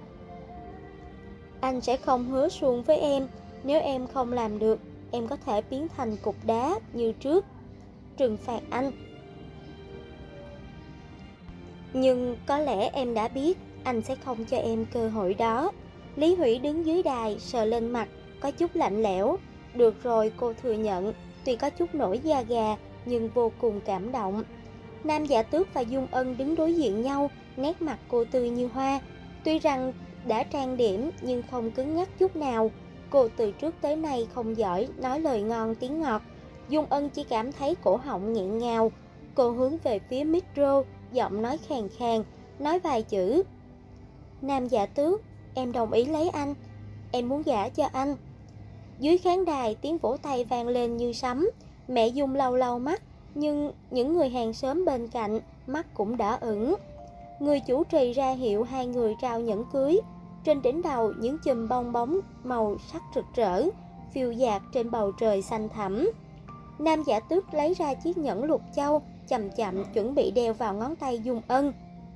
Anh sẽ không hứa suông với em, nếu em không làm được, em có thể biến thành cục đá như trước, trừng phạt anh. Nhưng có lẽ em đã biết, anh sẽ không cho em cơ hội đó. Lý Hủy đứng dưới đài, sờ lên mặt, có chút lạnh lẽo. Được rồi, cô thừa nhận, tuy có chút nổi da gà, nhưng vô cùng cảm động. Nam Giả Tước và Dung Ân đứng đối diện nhau, nét mặt cô tươi như hoa. Tuy rằng đã trang điểm, nhưng không cứng nhắc chút nào. Cô từ trước tới nay không giỏi nói lời ngon tiếng ngọt. Dung Ân chỉ cảm thấy cổ họng nghẹn ngào. Cô hướng về phía micro, giọng nói khàn khàn, nói vài chữ. Nam Giả Tước, em đồng ý lấy anh, em muốn gả cho anh. Dưới khán đài tiếng vỗ tay vang lên như sấm. Mẹ Dung lau lau mắt, nhưng những người hàng xóm bên cạnh mắt cũng đỏ ửng. Người chủ trì ra hiệu hai người trao nhẫn cưới. Trên đỉnh đầu những chùm bong bóng màu sắc rực rỡ phiêu dạt trên bầu trời xanh thẳm. Nam Giả Tước lấy ra chiếc nhẫn lục châu, chậm chậm chuẩn bị đeo vào ngón tay Dung Ân.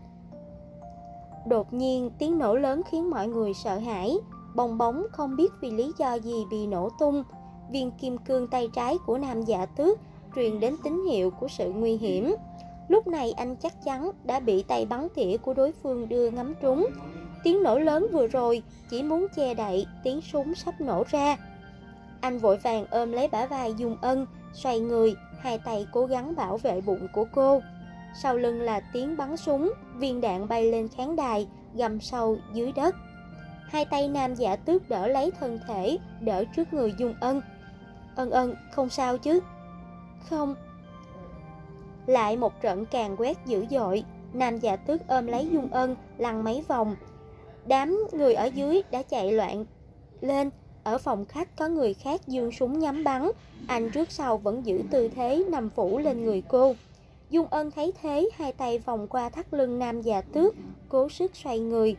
Đột nhiên tiếng nổ lớn khiến mọi người sợ hãi. Bong bóng không biết vì lý do gì bị nổ tung. Viên kim cương tay trái của Nam Giả Tước truyền đến tín hiệu của sự nguy hiểm. Lúc này anh chắc chắn đã bị tay bắn tỉa của đối phương đưa ngắm trúng. Tiếng nổ lớn vừa rồi chỉ muốn che đậy tiếng súng sắp nổ ra. Anh vội vàng ôm lấy bả vai Dung Ân, xoay người, hai tay cố gắng bảo vệ bụng của cô. sau lưng là tiếng bắn súng, viên đạn bay lên khán đài, găm sâu dưới đất. Hai tay Nam Dạ Tước đỡ lấy thân thể, đỡ trước người Dung Ân. Ân Ân, không sao chứ? Không. Lại một trận càn quét dữ dội, Nam Dạ Tước ôm lấy Dung Ân, lăn mấy vòng. Đám người ở dưới đã chạy loạn lên. Ở phòng khách có người khác giương súng nhắm bắn, anh trước sau vẫn giữ tư thế nằm phủ lên người cô. Dung Ân thấy thế, hai tay vòng qua thắt lưng Nam Dạ Tước, cố sức xoay người.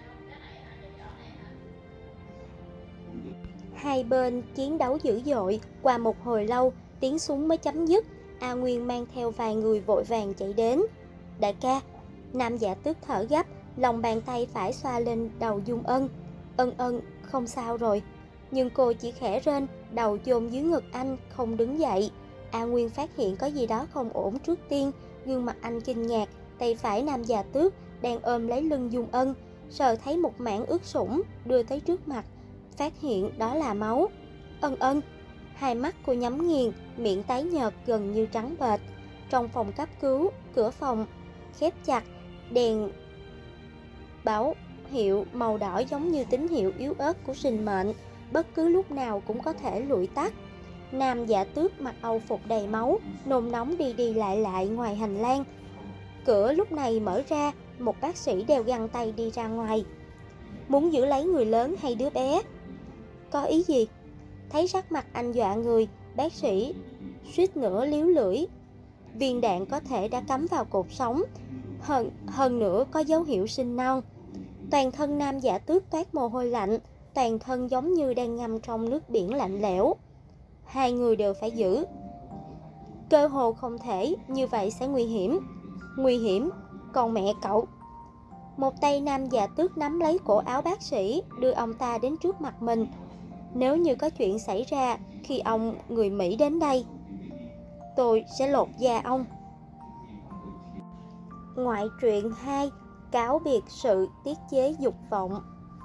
Hai bên chiến đấu dữ dội, qua một hồi lâu, tiếng súng mới chấm dứt. A Nguyên mang theo vài người vội vàng chạy đến. Đại ca. Nam Dạ Tước thở gấp, lòng bàn tay phải xoa lên đầu Dung Ân. Ân Ân, không sao rồi. Nhưng cô chỉ khẽ rên, đầu chôn dưới ngực anh, không đứng dậy. A Nguyên phát hiện có gì đó không ổn trước tiên, gương mặt anh kinh ngạc, tay phải Nam Dạ Tước đang ôm lấy lưng Dung Ân, sờ thấy một mảng ướt sũng, đưa tới trước mặt, phát hiện đó là máu. Ân Ân. Hai mắt cô nhắm nghiền, miệng tái nhợt gần như trắng bệch. Trong phòng cấp cứu, cửa phòng khép chặt, đèn báo hiệu màu đỏ giống như tín hiệu yếu ớt của sinh mệnh, bất cứ lúc nào cũng có thể lụi tắt. Nam Dạ Tước mặc âu phục đầy máu, nôn nóng đi đi lại ngoài hành lang. Cửa lúc này mở ra, một bác sĩ đeo găng tay đi ra ngoài. Muốn giữ lấy người lớn hay đứa bé? Có ý gì? Thấy sắc mặt anh dọa người, bác sĩ suýt nữa líu lưỡi. Viên đạn có thể đã cắm vào cột sống, hơn nữa có dấu hiệu sinh non. Toàn thân Nam Dạ Tước toát mồ hôi lạnh, toàn thân giống như đang ngâm trong nước biển lạnh lẽo. Hai người đều phải giữ. Cơ hồ không thể, như vậy sẽ nguy hiểm. Nguy hiểm, còn mẹ cậu. Một tay Nam Dạ Tước nắm lấy cổ áo bác sĩ, đưa ông ta đến trước mặt mình. Nếu như có chuyện xảy ra khi ông người Mỹ đến đây, tôi sẽ lột da ông. Ngoại truyện 2: Cáo biệt sự tiết chế dục vọng.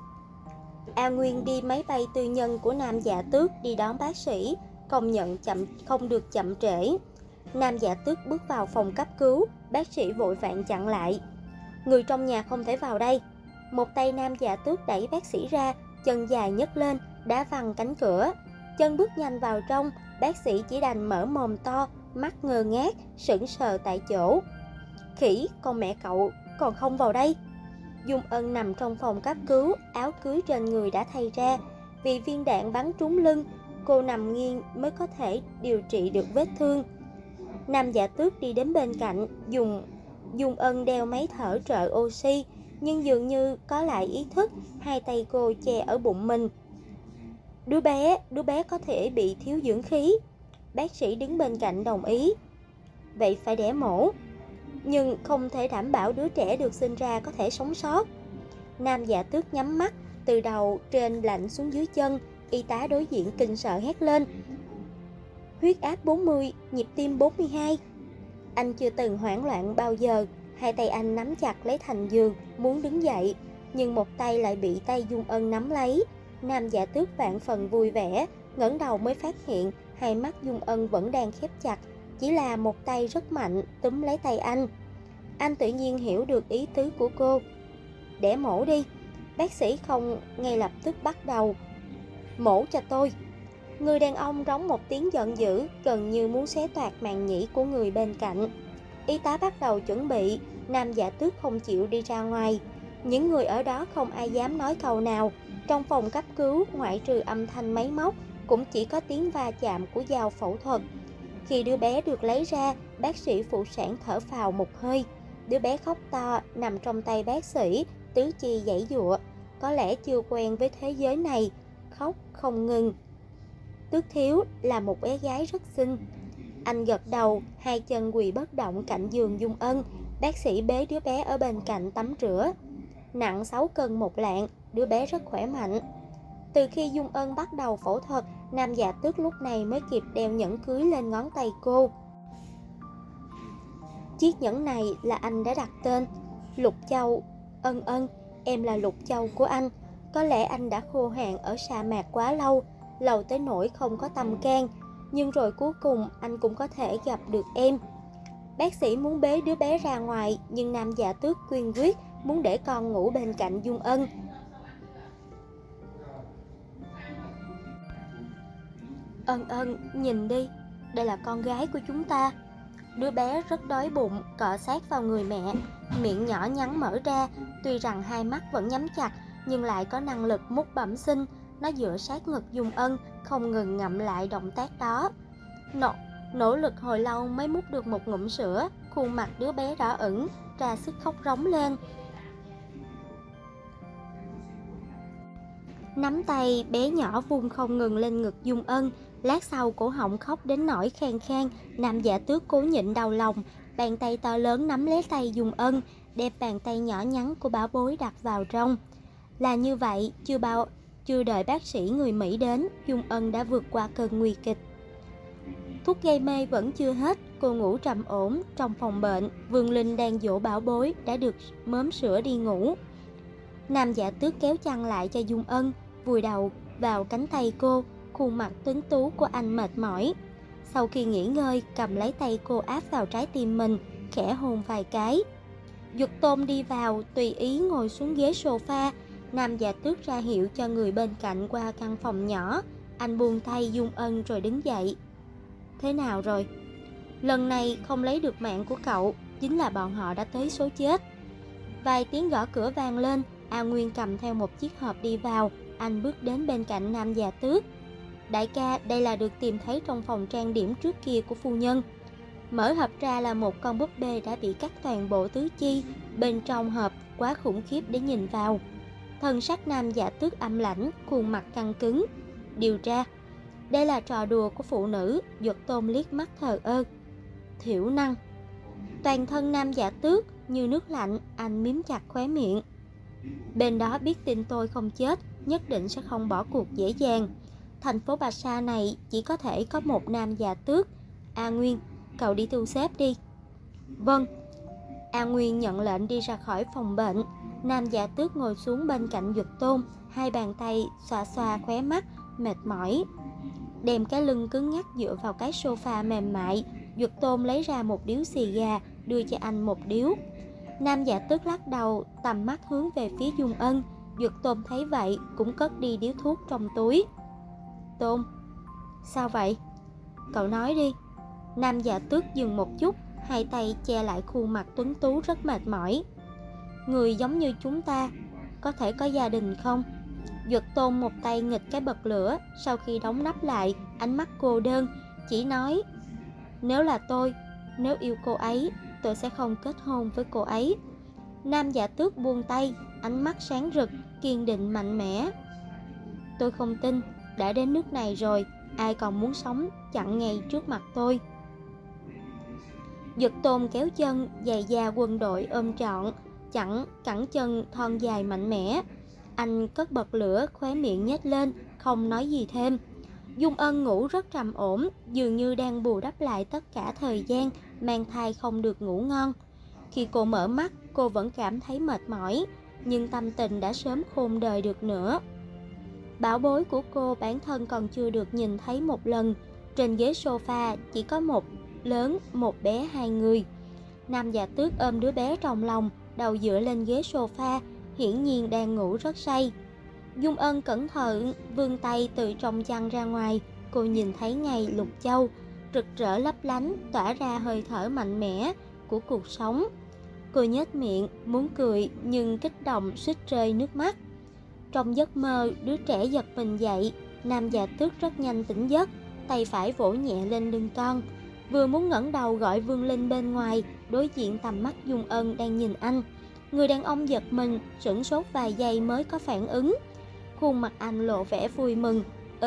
A Nguyên đi máy bay tư nhân của Nam Dạ Tước đi đón bác sĩ, công nhận không được chậm trễ. Nam Dạ Tước bước vào phòng cấp cứu, bác sĩ vội vàng chặn lại. Người trong nhà không thể vào đây. Một tay Nam Dạ Tước đẩy bác sĩ ra, chân dài nhấc lên, đá văng cánh cửa. Chân bước nhanh vào trong, bác sĩ chỉ đành mở mồm to, mắt ngơ ngác, sững sờ tại chỗ. Khỉ, con mẹ cậu còn không vào đây. Dung Ân nằm trong phòng cấp cứu, áo cưới trên người đã thay ra. Vì viên đạn bắn trúng lưng, cô nằm nghiêng mới có thể điều trị được vết thương. Nam Dạ Tước đi đến bên cạnh, Dung Ân đeo máy thở trợ oxy, nhưng dường như có lại ý thức, hai tay cô che ở bụng mình. Đứa bé có thể bị thiếu dưỡng khí. Bác sĩ đứng bên cạnh đồng ý. Vậy phải đẻ mổ, nhưng không thể đảm bảo đứa trẻ được sinh ra có thể sống sót. Nam Dạ Tước nhắm mắt, từ đầu trên lạnh xuống dưới chân. Y tá đối diện kinh sợ hét lên. Huyết áp 40, nhịp tim 42. Anh chưa từng hoảng loạn bao giờ. Hai tay anh nắm chặt lấy thành giường, muốn đứng dậy, nhưng một tay lại bị tay Dung Ân nắm lấy. Nam Dạ Tước vạn phần vui vẻ, ngẩng đầu mới phát hiện hai mắt Dung Ân vẫn đang khép chặt, chỉ là một tay rất mạnh túm lấy tay anh. Anh tự nhiên hiểu được ý tứ của cô. Để mổ đi. Bác sĩ không ngay lập tức bắt đầu. Mổ cho tôi. Người đàn ông rống một tiếng giận dữ, gần như muốn xé toạc màng nhĩ của người bên cạnh. Y tá bắt đầu chuẩn bị. Nam Dạ Tước không chịu đi ra ngoài. Những người ở đó không ai dám nói câu nào. Trong phòng cấp cứu, ngoại trừ âm thanh máy móc, cũng chỉ có tiếng va chạm của dao phẫu thuật. Khi đứa bé được lấy ra, bác sĩ phụ sản thở phào một hơi. Đứa bé khóc to, nằm trong tay bác sĩ, tứ chi giãy giụa. Có lẽ chưa quen với thế giới này, khóc không ngừng. Tước Thiếu là một bé gái rất xinh. Anh gật đầu, hai chân quỳ bất động cạnh giường Dung Ân. Bác sĩ bế đứa bé ở bên cạnh tắm rửa. Nặng 6 cân 1 lạng, đứa bé rất khỏe mạnh. Từ khi Dung Ân bắt đầu phẫu thuật, Nam Dạ Tước lúc này mới kịp đeo nhẫn cưới lên ngón tay cô. Chiếc nhẫn này là anh đã đặt tên Lục Châu. Ân Ân, em là Lục Châu của anh. Có lẽ anh đã khô hạn ở sa mạc quá lâu, lâu tới nỗi không có tâm can. Nhưng rồi cuối cùng anh cũng có thể gặp được em. Bác sĩ muốn bế đứa bé ra ngoài, nhưng Nam Dạ Tước kiên quyết muốn để con ngủ bên cạnh Dung Ân. Ân Ân, nhìn đi, đây là con gái của chúng ta. Đứa bé rất đói bụng, cọ sát vào người mẹ, miệng nhỏ nhắn mở ra, tuy rằng hai mắt vẫn nhắm chặt, nhưng lại có năng lực mút bẩm sinh. Nó dựa sát ngực Dung Ân, không ngừng ngậm lại động tác đó. Nỗ lực hồi lâu mới mút được một ngụm sữa, khuôn mặt đứa bé đỏ ửng, ra sức khóc rống lên. Nắm tay bé nhỏ vung không ngừng lên ngực Dung Ân. Lát sau cổ họng khóc đến nỗi khan khan. Nam Dạ Tước cố nhịn đau lòng, bàn tay to lớn nắm lấy tay Dung Ân, đem bàn tay nhỏ nhắn của bảo bối đặt vào trong. Là như vậy, chưa đợi bác sĩ người Mỹ đến, Dung Ân đã vượt qua cơn nguy kịch. Thuốc gây mê vẫn chưa hết, cô ngủ trầm ổn. Trong phòng bệnh, Vương Linh đang dỗ bảo bối đã được mớm sữa đi ngủ. Nam Dạ Tước kéo chăn lại cho Dung Ân, vùi đầu vào cánh tay cô. Khuôn mặt tuấn tú của anh mệt mỏi. Sau khi nghỉ ngơi, cầm lấy tay cô áp vào trái tim mình, khẽ hôn vài cái. Duật Tôn đi vào, tùy ý ngồi xuống ghế sofa. Nam Dạ Tước ra hiệu cho người bên cạnh qua căn phòng nhỏ. Anh buông tay Dung Ân rồi đứng dậy. Thế nào rồi? Lần này không lấy được mạng của cậu, chính là bọn họ đã tới số chết. Vài tiếng gõ cửa vang lên. A Nguyên cầm theo một chiếc hộp đi vào. Anh bước đến bên cạnh Nam Dạ Tước. Đại ca, đây là được tìm thấy trong phòng trang điểm trước kia của phu nhân. Mở hộp ra là một con búp bê đã bị cắt toàn bộ tứ chi. Bên trong hộp quá khủng khiếp để nhìn vào. Thân sắc Nam Dạ Tước âm lãnh, khuôn mặt căng cứng. Điều tra. Đây là trò đùa của phụ nữ. Duật Tôn liếc mắt thờ ơ. Thiểu năng. Toàn thân Nam Dạ Tước như nước lạnh, anh miếm chặt khóe miệng. Bên đó biết tin tôi không chết, nhất định sẽ không bỏ cuộc dễ dàng. Thành phố Bạch Sa này chỉ có thể có một Nam Dạ Tước. A Nguyên, cậu đi thu xếp đi. Vâng. A Nguyên nhận lệnh đi ra khỏi phòng bệnh. Nam Dạ Tước ngồi xuống bên cạnh Duật Tôn, hai bàn tay xoa xoa khóe mắt, mệt mỏi. Đem cái lưng cứng ngắc dựa vào cái sofa mềm mại. Duật Tôn lấy ra một điếu xì gà, đưa cho anh một điếu. Nam Dạ Tước lắc đầu, tầm mắt hướng về phía Dung Ân. Duật Tôn thấy vậy cũng cất đi điếu thuốc trong túi. Tôn, sao vậy? Cậu nói đi. Nam Dạ Tước dừng một chút, hai tay che lại khuôn mặt tuấn tú rất mệt mỏi. Người giống như chúng ta có thể có gia đình không? Duật Tôn một tay nghịch cái bật lửa, sau khi đóng nắp lại, ánh mắt cô đơn, chỉ nói: nếu là tôi, nếu yêu cô ấy, tôi sẽ không kết hôn với cô ấy. Nam Dạ Tước buông tay, ánh mắt sáng rực, kiên định mạnh mẽ. Tôi không tin, đã đến nước này rồi, ai còn muốn sống chặn ngay trước mặt tôi. Duật Tôn kéo chân, giày da quân đội ôm trọn, cẳng chân thon dài mạnh mẽ. Anh cất bật lửa, khóe miệng nhếch lên, không nói gì thêm. Dung Ân ngủ rất trầm ổn, dường như đang bù đắp lại tất cả thời gian mang thai không được ngủ ngon. Khi cô mở mắt, cô vẫn cảm thấy mệt mỏi, nhưng tâm tình đã sớm khôn đời được nữa. Bảo bối của cô bản thân còn chưa được nhìn thấy một lần. Trên ghế sofa chỉ có một lớn, một bé, hai người. Nam Dạ Tước ôm đứa bé trong lòng, đầu dựa lên ghế sofa, hiển nhiên đang ngủ rất say. Dung Ân cẩn thận vươn tay từ trong chăn ra ngoài. Cô nhìn thấy ngày lục châu, rực rỡ lấp lánh, tỏa ra hơi thở mạnh mẽ của cuộc sống. Cô nhếch miệng, muốn cười nhưng kích động suýt rơi nước mắt. Trong giấc mơ, đứa trẻ giật mình dậy. Nam Dạ Tước rất nhanh tỉnh giấc, tay phải vỗ nhẹ lên lưng con. Vừa muốn ngẩng đầu gọi Vương Linh bên ngoài, đối diện tầm mắt Dung Ân đang nhìn anh. Người đàn ông giật mình, sửng sốt vài giây mới có phản ứng. Khuôn mặt anh lộ vẻ vui mừng,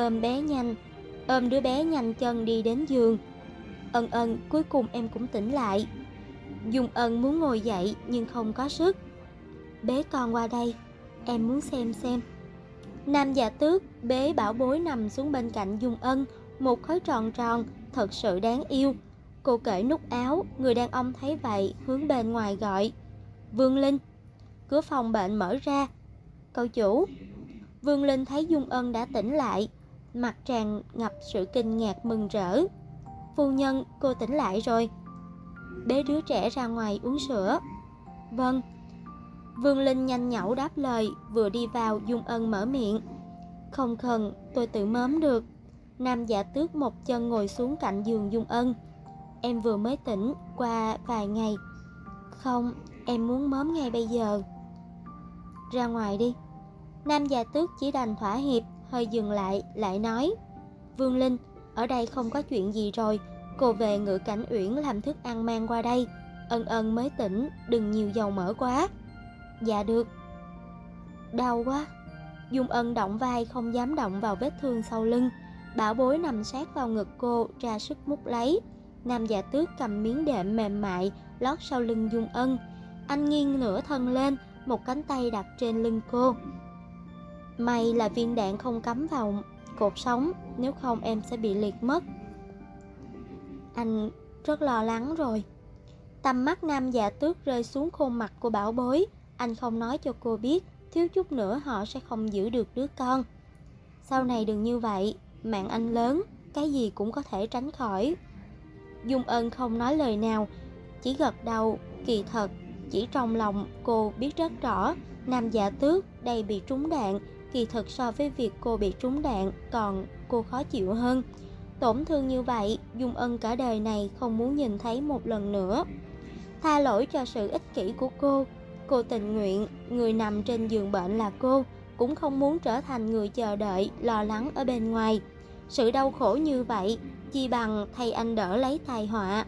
ôm đứa bé nhanh chân đi đến giường. Ân, cuối cùng em cũng tỉnh lại. Dung Ân muốn ngồi dậy nhưng không có sức. Bế con qua đây, em muốn xem. Nam Dạ Tước bế bảo bối nằm xuống bên cạnh Dung Ân, một khối tròn tròn, thật sự đáng yêu. Cô cởi nút áo, người đàn ông thấy vậy hướng bên ngoài gọi: Vương Linh. Cửa phòng bệnh mở ra. Cậu chủ. Vương Linh thấy Dung Ân đã tỉnh lại, mặt tràn ngập sự kinh ngạc mừng rỡ. Phu nhân, cô tỉnh lại rồi. bế đứa trẻ ra ngoài uống sữa. Vâng. Vương Linh nhanh nhảu đáp lời, vừa đi vào Dung Ân mở miệng. Không cần, tôi tự mớm được. Nam Dạ Tước một chân ngồi xuống cạnh giường Dung Ân. Em vừa mới tỉnh, qua vài ngày. Không, em muốn mớm ngay bây giờ. Ra ngoài đi. Nam Dạ Tước chỉ đành thỏa hiệp, hơi dừng lại nói. Vương Linh, ở đây không có chuyện gì rồi, cô về Ngự Cảnh Uyển làm thức ăn mang qua đây. Ân Ân mới tỉnh, đừng nhiều dầu mỡ quá. Dạ được. Đau quá. Dung Ân động vai không dám động vào vết thương sau lưng. Bảo bối nằm sát vào ngực cô, ra sức mút lấy. Nam Dạ Tước cầm miếng đệm mềm mại lót sau lưng Dung Ân. Anh nghiêng nửa thân lên, một cánh tay đặt trên lưng cô. May là viên đạn không cắm vào cột sống, nếu không em sẽ bị liệt mất. Anh rất lo lắng rồi. Tầm mắt Nam Dạ Tước rơi xuống khuôn mặt của bảo bối. Anh không nói cho cô biết, thiếu chút nữa họ sẽ không giữ được đứa con. Sau này đừng như vậy, mạng anh lớn, cái gì cũng có thể tránh khỏi. Dung Ân không nói lời nào, chỉ gật đầu. Kỳ thật, chỉ trong lòng cô biết rất rõ, Nam Dạ Tước đây bị trúng đạn. Kỳ thật so với việc cô bị trúng đạn, còn cô khó chịu hơn. Tổn thương như vậy, Dung Ân cả đời này không muốn nhìn thấy một lần nữa. Tha lỗi cho sự ích kỷ của cô tình nguyện, người nằm trên giường bệnh là cô, cũng không muốn trở thành người chờ đợi, lo lắng ở bên ngoài. Sự đau khổ như vậy, chi bằng thay anh đỡ lấy tai họa.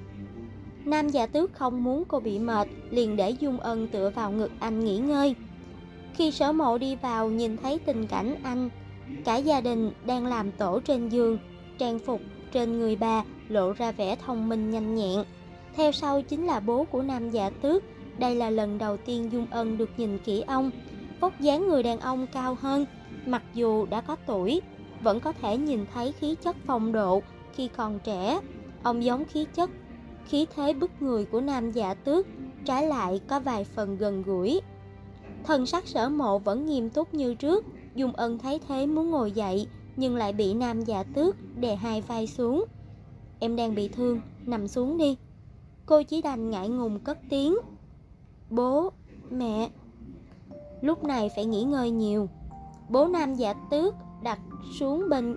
Nam Dạ Tước không muốn cô bị mệt, liền để Dung Ân tựa vào ngực anh nghỉ ngơi. Khi Sở Mộ đi vào nhìn thấy tình cảnh anh, cả gia đình đang làm tổ trên giường, trang phục trên người bà lộ ra vẻ thông minh nhanh nhẹn. Theo sau chính là bố của Nam Dạ Tước. Đây là lần đầu tiên Dung Ân được nhìn kỹ ông. Vóc dáng người đàn ông cao hơn, mặc dù đã có tuổi, vẫn có thể nhìn thấy khí chất phong độ. Khi còn trẻ, ông giống khí thế bức người của Nam Dạ Tước, trái lại có vài phần gần gũi. Thần sắc Sở Mộ vẫn nghiêm túc như trước. Dung Ân thấy thế muốn ngồi dậy, nhưng lại bị Nam Dạ Tước đè hai vai xuống. Em đang bị thương, nằm xuống đi. Cô chỉ đành ngại ngùng cất tiếng. Bố, mẹ. Lúc này phải nghỉ ngơi nhiều. Bố Nam Dạ Tước đặt xuống bên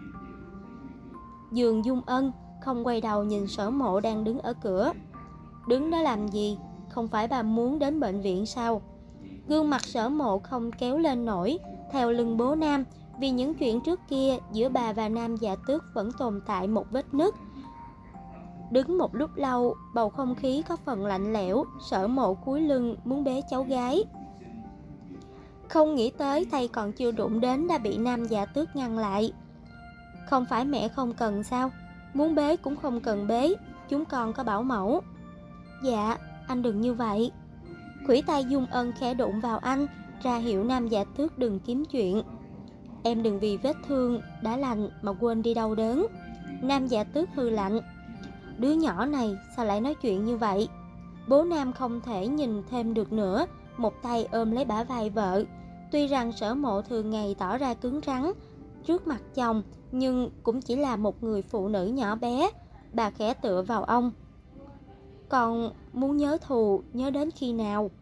giường Dung Ân, không quay đầu nhìn Sở Mộ đang đứng ở cửa. Đứng đó làm gì? Không phải bà muốn đến bệnh viện sao? Gương mặt Sở Mộ không kéo lên nổi, theo lưng bố Nam. Vì những chuyện trước kia, giữa bà và Nam Dạ Tước vẫn tồn tại một vết nứt. Đứng một lúc lâu, bầu không khí có phần lạnh lẽo. Sở Mộ cúi lưng muốn bế cháu gái. Không nghĩ tới tay còn chưa đụng đến đã bị Nam Dạ Tước ngăn lại. Không phải mẹ không cần sao? Muốn bế cũng không cần bế, chúng con có bảo mẫu. Dạ, anh đừng như vậy. Khuỷu tay Dung Ân khẽ đụng vào anh, ra hiệu Nam Dạ Tước đừng kiếm chuyện. Em đừng vì vết thương đã lành mà quên đi đau đớn. Nam Dạ Tước hừ lạnh. Đứa nhỏ này sao lại nói chuyện như vậy? Bố Nam không thể nhìn thêm được nữa, một tay ôm lấy bả vai vợ. Tuy rằng Sở Mộ thường ngày tỏ ra cứng rắn trước mặt chồng, nhưng cũng chỉ là một người phụ nữ nhỏ bé. Bà khẽ tựa vào ông. Con muốn nhớ thù, nhớ đến khi nào?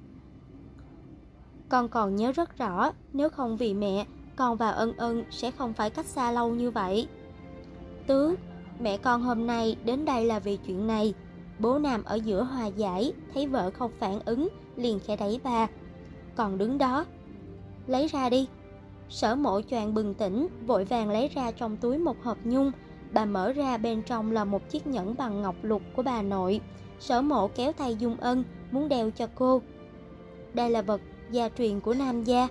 Con còn nhớ rất rõ, nếu không vì mẹ, con và Ân Ân sẽ không phải cách xa lâu như vậy. Tước, mẹ con hôm nay đến đây là vì chuyện này. Bố Nam ở giữa hòa giải, thấy vợ không phản ứng, liền khẽ đẩy bà. Còn đứng đó, lấy ra đi. Sở Mộ choàng bừng tỉnh, vội vàng lấy ra trong túi một hộp nhung. Bà mở ra, bên trong là một chiếc nhẫn bằng ngọc lục của bà nội. Sở Mộ kéo tay Dung Ân, muốn đeo cho cô. Đây là vật gia truyền của Nam gia.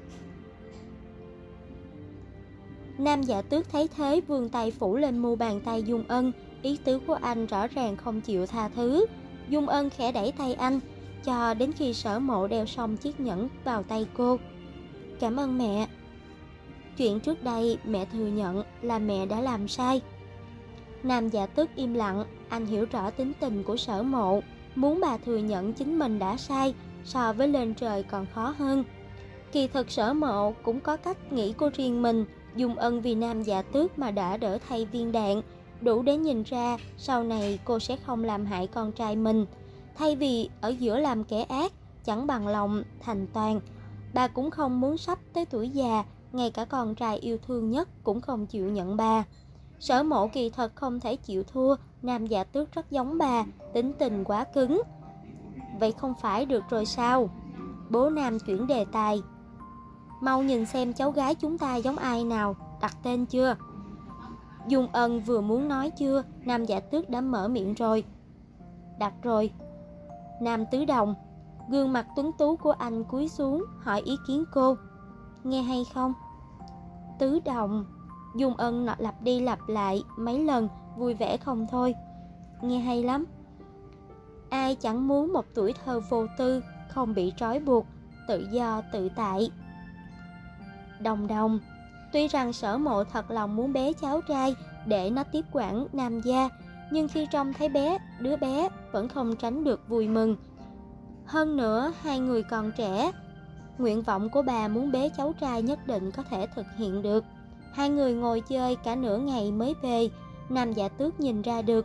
Nam Dạ Tước thấy thế, vươn tay phủ lên mu bàn tay Dung Ân. Ý tứ của anh rõ ràng không chịu tha thứ. Dung Ân khẽ đẩy tay anh, cho đến khi Sở Mộ đeo xong chiếc nhẫn vào tay cô. Cảm ơn mẹ. Chuyện trước đây mẹ thừa nhận là mẹ đã làm sai. Nam Dạ Tước im lặng. Anh hiểu rõ tính tình của Sở Mộ, muốn bà thừa nhận chính mình đã sai so với lên trời còn khó hơn. Kỳ thực Sở Mộ cũng có cách nghĩ của riêng mình. Dung Ân vì Nam Dạ Tước mà đã đỡ thay viên đạn, đủ để nhìn ra sau này cô sẽ không làm hại con trai mình. Thay vì ở giữa làm kẻ ác, chẳng bằng lòng thành toàn. Bà cũng không muốn sắp tới tuổi già, ngay cả con trai yêu thương nhất cũng không chịu nhận bà. Sở Mộ kỳ thật không thể chịu thua, Nam Dạ Tước rất giống bà, tính tình quá cứng. Vậy không phải được rồi sao? Bố Nam chuyển đề tài. Mau nhìn xem cháu gái chúng ta giống ai nào, đặt tên chưa? Dung Ân vừa muốn nói chưa, Nam Dạ Tước đã mở miệng rồi. Đặt rồi. Nam Tứ Đồng. Gương mặt tuấn tú của anh cúi xuống hỏi ý kiến cô. Nghe hay không? Tứ Đồng. Dung Ân lặp đi lặp lại mấy lần, vui vẻ không thôi. Nghe hay lắm. Ai chẳng muốn một tuổi thơ vô tư, không bị trói buộc, tự do tự tại. Đồng Đồng. Tuy rằng Sở Mộ thật lòng muốn bé cháu trai để nó tiếp quản Nam gia, nhưng khi trông thấy đứa bé vẫn không tránh được vui mừng. Hơn nữa, hai người còn trẻ, nguyện vọng của bà muốn bé cháu trai nhất định có thể thực hiện được. Hai người ngồi chơi cả nửa ngày mới về. Nam Dạ Tước nhìn ra được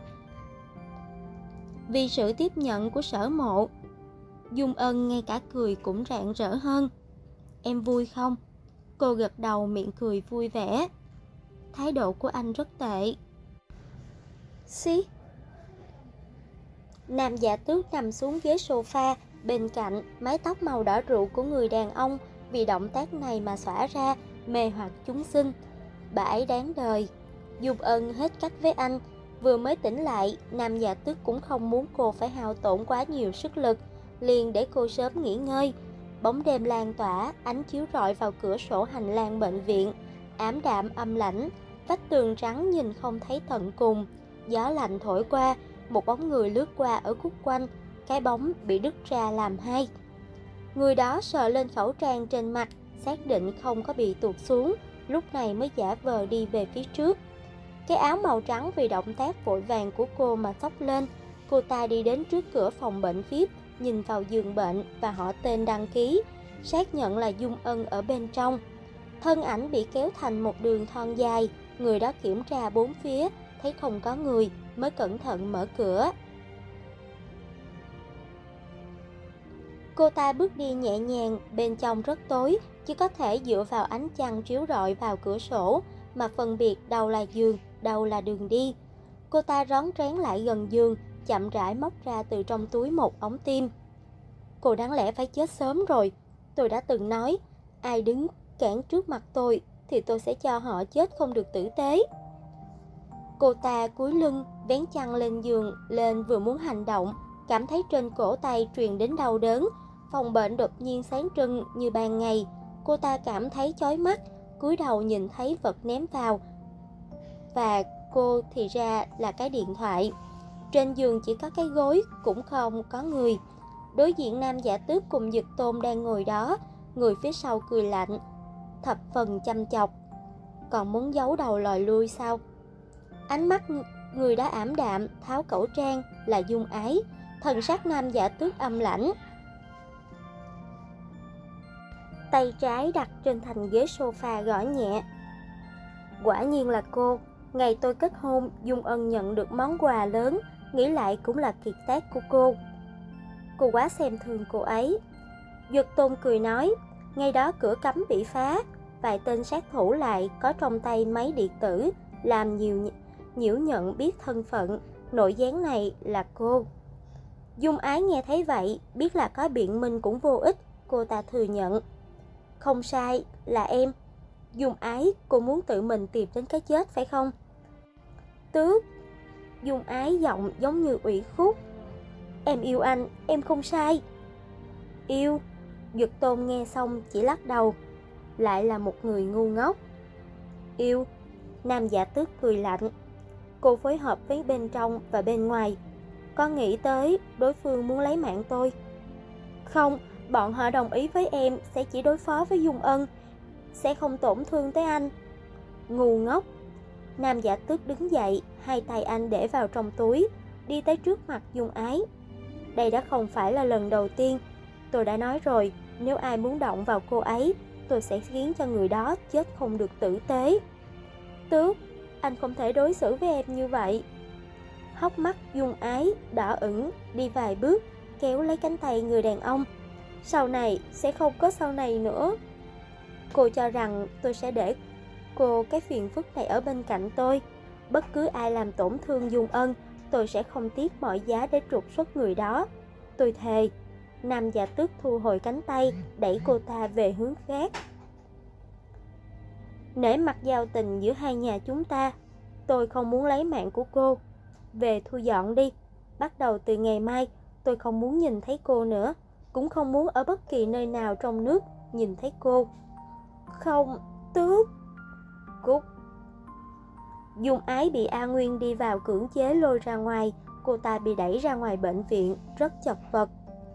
vì sự tiếp nhận của Sở Mộ. Dung Ân ngay cả cười cũng rạng rỡ hơn. Em vui không? Cô gật đầu miệng cười vui vẻ. Thái độ của anh rất tệ. Xí. Nam Dạ Tước nằm xuống ghế sofa, bên cạnh mái tóc màu đỏ rượu của người đàn ông vì động tác này mà xõa ra, mê hoặc chúng sinh. Bà ấy đáng đời. Dung Ân hết cách với anh. Vừa mới tỉnh lại, Nam Dạ Tước cũng không muốn cô phải hao tổn quá nhiều sức lực, liền để cô sớm nghỉ ngơi. Bóng đêm lan tỏa, ánh chiếu rọi vào cửa sổ hành lang bệnh viện, ảm đạm âm lãnh, vách tường trắng nhìn không thấy tận cùng. Gió lạnh thổi qua, một bóng người lướt qua ở khúc quanh, cái bóng bị đứt ra làm hai. Người đó sờ lên khẩu trang trên mặt, xác định không có bị tuột xuống, lúc này mới giả vờ đi về phía trước. Cái áo màu trắng vì động tác vội vàng của cô mà xốc lên. Cô ta đi đến trước cửa phòng bệnh VIP, nhìn vào giường bệnh và họ tên đăng ký, xác nhận là Dung Ân ở bên trong. Thân ảnh bị kéo thành một đường thon dài, người đó kiểm tra bốn phía, thấy không có người mới cẩn thận mở cửa. Cô ta bước đi nhẹ nhàng, bên trong rất tối, chỉ có thể dựa vào ánh trăng chiếu rọi vào cửa sổ mà phân biệt đâu là giường, đâu là đường đi. Cô ta rón rén lại gần giường, chậm rãi móc ra từ trong túi một ống tim. Cô đáng lẽ phải chết sớm rồi. Tôi đã từng nói, ai đứng cản trước mặt tôi thì tôi sẽ cho họ chết không được tử tế. Cô ta cúi lưng, vén chăn lên giường lên vừa muốn hành động, cảm thấy trên cổ tay truyền đến đau đớn. Phòng bệnh đột nhiên sáng trưng như ban ngày. Cô ta cảm thấy chói mắt, cúi đầu nhìn thấy vật ném vào. Và cô thì ra là cái điện thoại. Trên giường chỉ có cái gối, cũng không có người. Đối diện Nam Dạ Tước cùng Dực Tôn đang ngồi đó, người phía sau cười lạnh, thập phần chăm chọc. Còn muốn giấu đầu lòi lui sao? Ánh mắt người đã ảm đạm, tháo khẩu trang là Dung Ái. Thần sắc Nam Dạ Tước âm lãnh. Tay trái đặt trên thành ghế sofa gõ nhẹ. Quả nhiên là cô. Ngày tôi kết hôn, Dung Ân nhận được món quà lớn, nghĩ lại cũng là kiệt tác của cô. Cô quá xem thường cô ấy. Dực Tôn cười nói, ngày đó cửa cấm bị phá, vài tên sát thủ lại có trong tay máy điện tử, làm nhiễu nhận biết thân phận, nội gián này là cô. Dung Ái nghe thấy vậy, biết là có biện minh cũng vô ích, cô ta thừa nhận. Không sai, là em. Dung Ái, cô muốn tự mình tìm đến cái chết phải không? Tước. Dung Ái giọng giống như ủy khuất. Em yêu anh, em không sai. Yêu. Dực Tôn nghe xong chỉ lắc đầu. Lại là một người ngu ngốc. Yêu. Nam Dạ Tước cười lạnh. Cô phối hợp với bên trong và bên ngoài. Có nghĩ tới đối phương muốn lấy mạng tôi? Không, bọn họ đồng ý với em sẽ chỉ đối phó với Dung Ân, sẽ không tổn thương tới anh. Ngu ngốc. Nam Dạ Tước đứng dậy, hai tay anh để vào trong túi, đi tới trước mặt Dung Ái. Đây đã không phải là lần đầu tiên. Tôi đã nói rồi, nếu ai muốn động vào cô ấy, tôi sẽ khiến cho người đó chết không được tử tế. Tước, anh không thể đối xử với em như vậy. Hốc mắt Dung Ái đỏ ửng, đi vài bước, kéo lấy cánh tay người đàn ông. Sau này sẽ không có sau này nữa. Cô cho rằng tôi sẽ để cô cái phiền phức này ở bên cạnh tôi. Bất cứ ai làm tổn thương Dung Ân, tôi sẽ không tiếc mọi giá để trục xuất người đó. Tôi thề. Nam Dạ Tước thu hồi cánh tay, đẩy cô ta về hướng khác. Nể mặt giao tình giữa hai nhà chúng ta, tôi không muốn lấy mạng của cô. Về thu dọn đi. Bắt đầu từ ngày mai, tôi không muốn nhìn thấy cô nữa. Cũng không muốn ở bất kỳ nơi nào trong nước nhìn thấy cô. Không, Tước. Cút. Dung Ái bị A Nguyên đi vào cưỡng chế lôi ra ngoài. Cô ta bị đẩy ra ngoài bệnh viện, rất chật vật.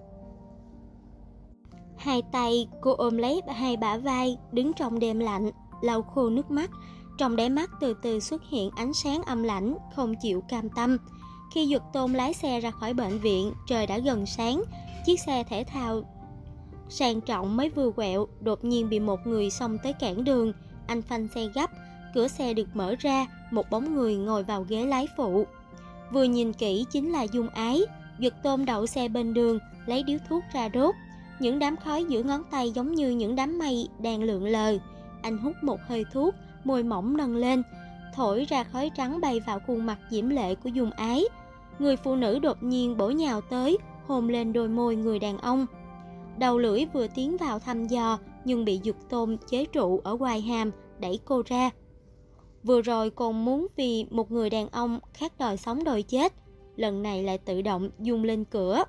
Hai tay cô ôm lấy hai bả vai, đứng trong đêm lạnh, lau khô nước mắt. Trong đáy mắt từ từ xuất hiện ánh sáng âm lãnh, không chịu cam tâm. Khi Dực Tôn lái xe ra khỏi bệnh viện, trời đã gần sáng. Chiếc xe thể thao sang trọng mới vừa quẹo, đột nhiên bị một người xông tới cản đường. Anh phanh xe gấp, cửa xe được mở ra, một bóng người ngồi vào ghế lái phụ. Vừa nhìn kỹ chính là Dung Ái. Dực Tôn đậu xe bên đường, lấy điếu thuốc ra đốt. Những đám khói giữa ngón tay giống như những đám mây đang lượn lờ. Anh hút một hơi thuốc, môi mỏng nâng lên, thổi ra khói trắng bay vào khuôn mặt diễm lệ của Dung Ái. Người phụ nữ đột nhiên bổ nhào tới, hôn lên đôi môi người đàn ông. Đầu lưỡi vừa tiến vào thăm dò, nhưng bị Dực Tôn chế trụ ở quai hàm, đẩy cô ra. Vừa rồi còn muốn vì một người đàn ông khác đòi sống đòi chết, lần này lại tự động dung lên cửa.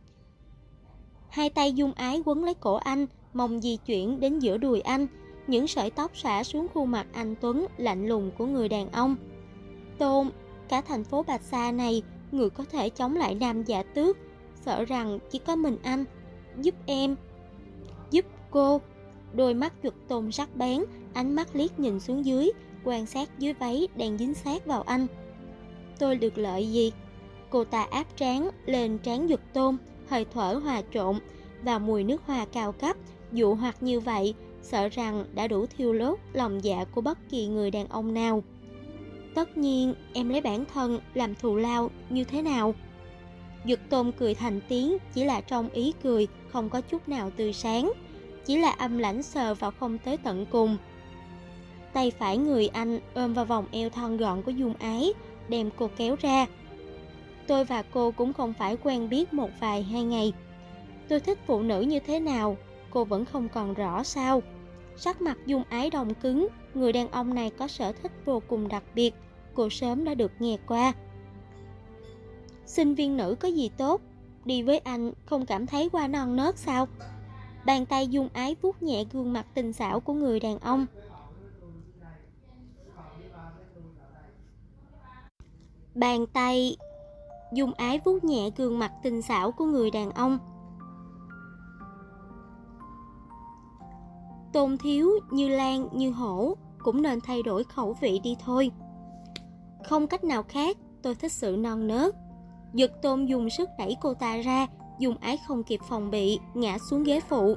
Hai tay Dung Ái quấn lấy cổ anh, mong di chuyển đến giữa đùi anh. Những sợi tóc xõa xuống khuôn mặt anh tuấn lạnh lùng của người đàn ông. Tôn, cả thành phố Bạch Sa này, người có thể chống lại Nam Dạ Tước, sợ rằng chỉ có mình anh. Giúp em. Giúp cô. Đôi mắt Dực Tôn sắc bén, ánh mắt liếc nhìn xuống dưới, quan sát dưới váy đang dính sát vào anh. Tôi được lợi gì? Cô ta áp trán lên trán Dực Tôn, hơi thở hòa trộn và mùi nước hoa cao cấp, dụ hoặc như vậy, sợ rằng đã đủ thiêu đốt lòng dạ của bất kỳ người đàn ông nào. Tất nhiên, em lấy bản thân làm thù lao như thế nào? Dực Tôn cười thành tiếng, chỉ là trong ý cười, không có chút nào tươi sáng, chỉ là âm lãnh sờ vào không tới tận cùng. Tay phải người anh ôm vào vòng eo thon gọn của Dung Ái, đem cô kéo ra. Tôi và cô cũng không phải quen biết một vài hai ngày. Tôi thích phụ nữ như thế nào, cô vẫn không còn rõ sao? Sắc mặt Dung Ái đông cứng, người đàn ông này có sở thích vô cùng đặc biệt, cô sớm đã được nghe qua. Sinh viên nữ có gì tốt, đi với anh không cảm thấy qua non nớt sao? Bàn tay Dung Ái vuốt nhẹ gương mặt tinh xảo của người đàn ông. Bàn tay Dung Ái vuốt nhẹ gương mặt tinh xảo của người đàn ông. Tôn thiếu, Như Lan, Như Hổ cũng nên thay đổi khẩu vị đi thôi. Không cách nào khác, tôi thích sự non nớt. Dực Tôn dùng sức đẩy cô ta ra, Dung Ái không kịp phòng bị, ngã xuống ghế phụ.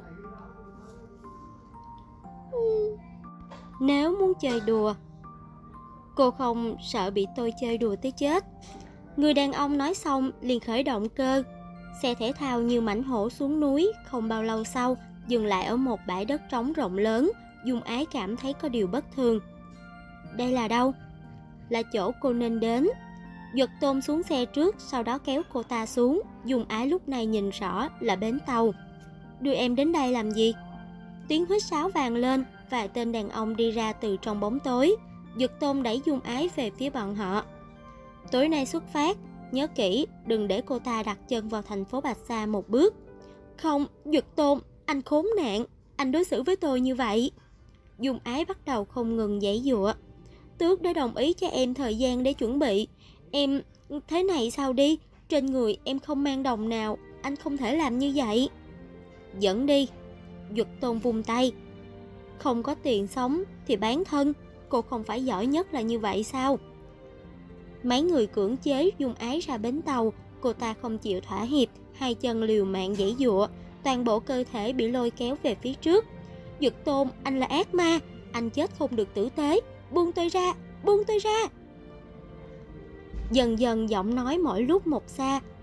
Nếu muốn chơi đùa, cô không sợ bị tôi chơi đùa tới chết. Người đàn ông nói xong liền khởi động cơ. Xe thể thao như mãnh hổ xuống núi, không bao lâu sau dừng lại ở một bãi đất trống rộng lớn. Dung Ái cảm thấy có điều bất thường. Đây là đâu? Là chỗ cô nên đến. Dực Tôn xuống xe trước, sau đó kéo cô ta xuống. Dung Ái lúc này nhìn rõ là bến tàu. Đưa em đến đây làm gì? Tiếng huýt sáo vang lên, vài tên đàn ông đi ra từ trong bóng tối. Dực Tôn đẩy Dung Ái về phía bọn họ. Tối nay xuất phát, nhớ kỹ, đừng để cô ta đặt chân vào thành phố Bạch Sa một bước. Không, Dực Tôn, anh khốn nạn, anh đối xử với tôi như vậy. Dung Ái bắt đầu không ngừng giãy giụa. Tước đã đồng ý cho em thời gian để chuẩn bị. Em, thế này sao đi, trên người em không mang đồng nào, anh không thể làm như vậy. Dẫn đi. Dực Tôn vung tay. Không có tiền sống thì bán thân, cô không phải giỏi nhất là như vậy sao? Mấy người cưỡng chế Dung Ái ra bến tàu, cô ta không chịu thỏa hiệp, hai chân liều mạng giãy giụa, toàn bộ cơ thể bị lôi kéo về phía trước. Dực Tôn, anh là ác ma, anh chết không được tử tế, buông tôi ra, buông tôi ra. Dần dần giọng nói mỗi lúc một xa,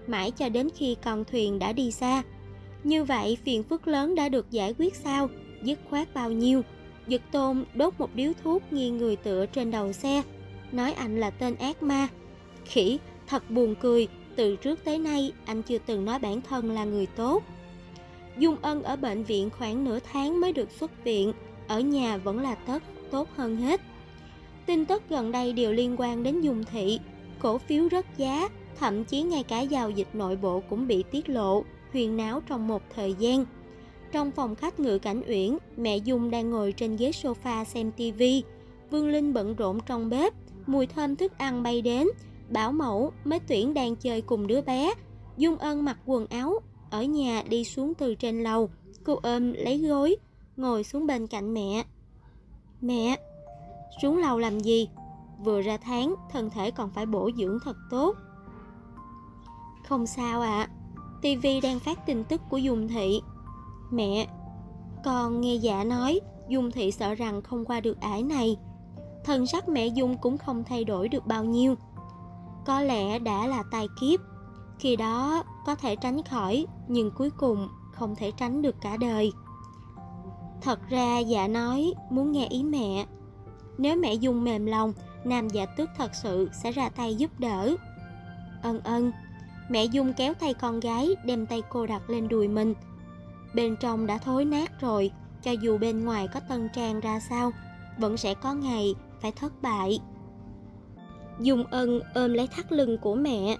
mãi cho đến khi con thuyền đã đi xa. Như vậy phiền phức lớn đã được giải quyết sao? Dứt khoát bao nhiêu? Dực Tôn đốt một điếu thuốc nghiêng người tựa trên đầu xe, nói anh là tên ác ma. Khỉ, thật buồn cười, từ trước tới nay anh chưa từng nói bản thân là người tốt. Dung Ân ở bệnh viện khoảng nửa tháng mới được xuất viện, ở nhà vẫn là tốt hơn hết. Tin tức gần đây đều liên quan đến Dung Thị, cổ phiếu rớt giá, thậm chí ngay cả giao dịch nội bộ cũng bị tiết lộ, huyên náo trong một thời gian. Trong phòng khách Ngự Cảnh Uyển, mẹ Dung đang ngồi trên ghế sofa xem tivi, Vương Linh bận rộn trong bếp, mùi thơm thức ăn bay đến. Bảo mẫu, mấy Tuyển đang chơi cùng đứa bé. Dung Ân mặc quần áo ở nhà đi xuống từ trên lầu, cô ôm lấy gối, ngồi xuống bên cạnh mẹ. Mẹ, xuống lầu làm gì? Vừa ra tháng, thân thể còn phải bổ dưỡng thật tốt. Không sao ạ, tivi đang phát tin tức của Dung Thị. Mẹ, con nghe dạ nói Dung Thị sợ rằng không qua được ải này. Thần sắc mẹ Dung cũng không thay đổi được bao nhiêu. Có lẽ đã là tai kiếp, khi đó có thể tránh khỏi, nhưng cuối cùng không thể tránh được cả đời. Thật ra dạ nói muốn nghe ý mẹ. Nếu mẹ Dung mềm lòng, Nam Dạ Tước thật sự sẽ ra tay giúp đỡ. Ân. Mẹ Dung kéo tay con gái, đem tay cô đặt lên đùi mình. Bên trong đã thối nát rồi, cho dù bên ngoài có tân trang ra sao, vẫn sẽ có ngày phải thất bại. Dung Ân ôm lấy thắt lưng của mẹ,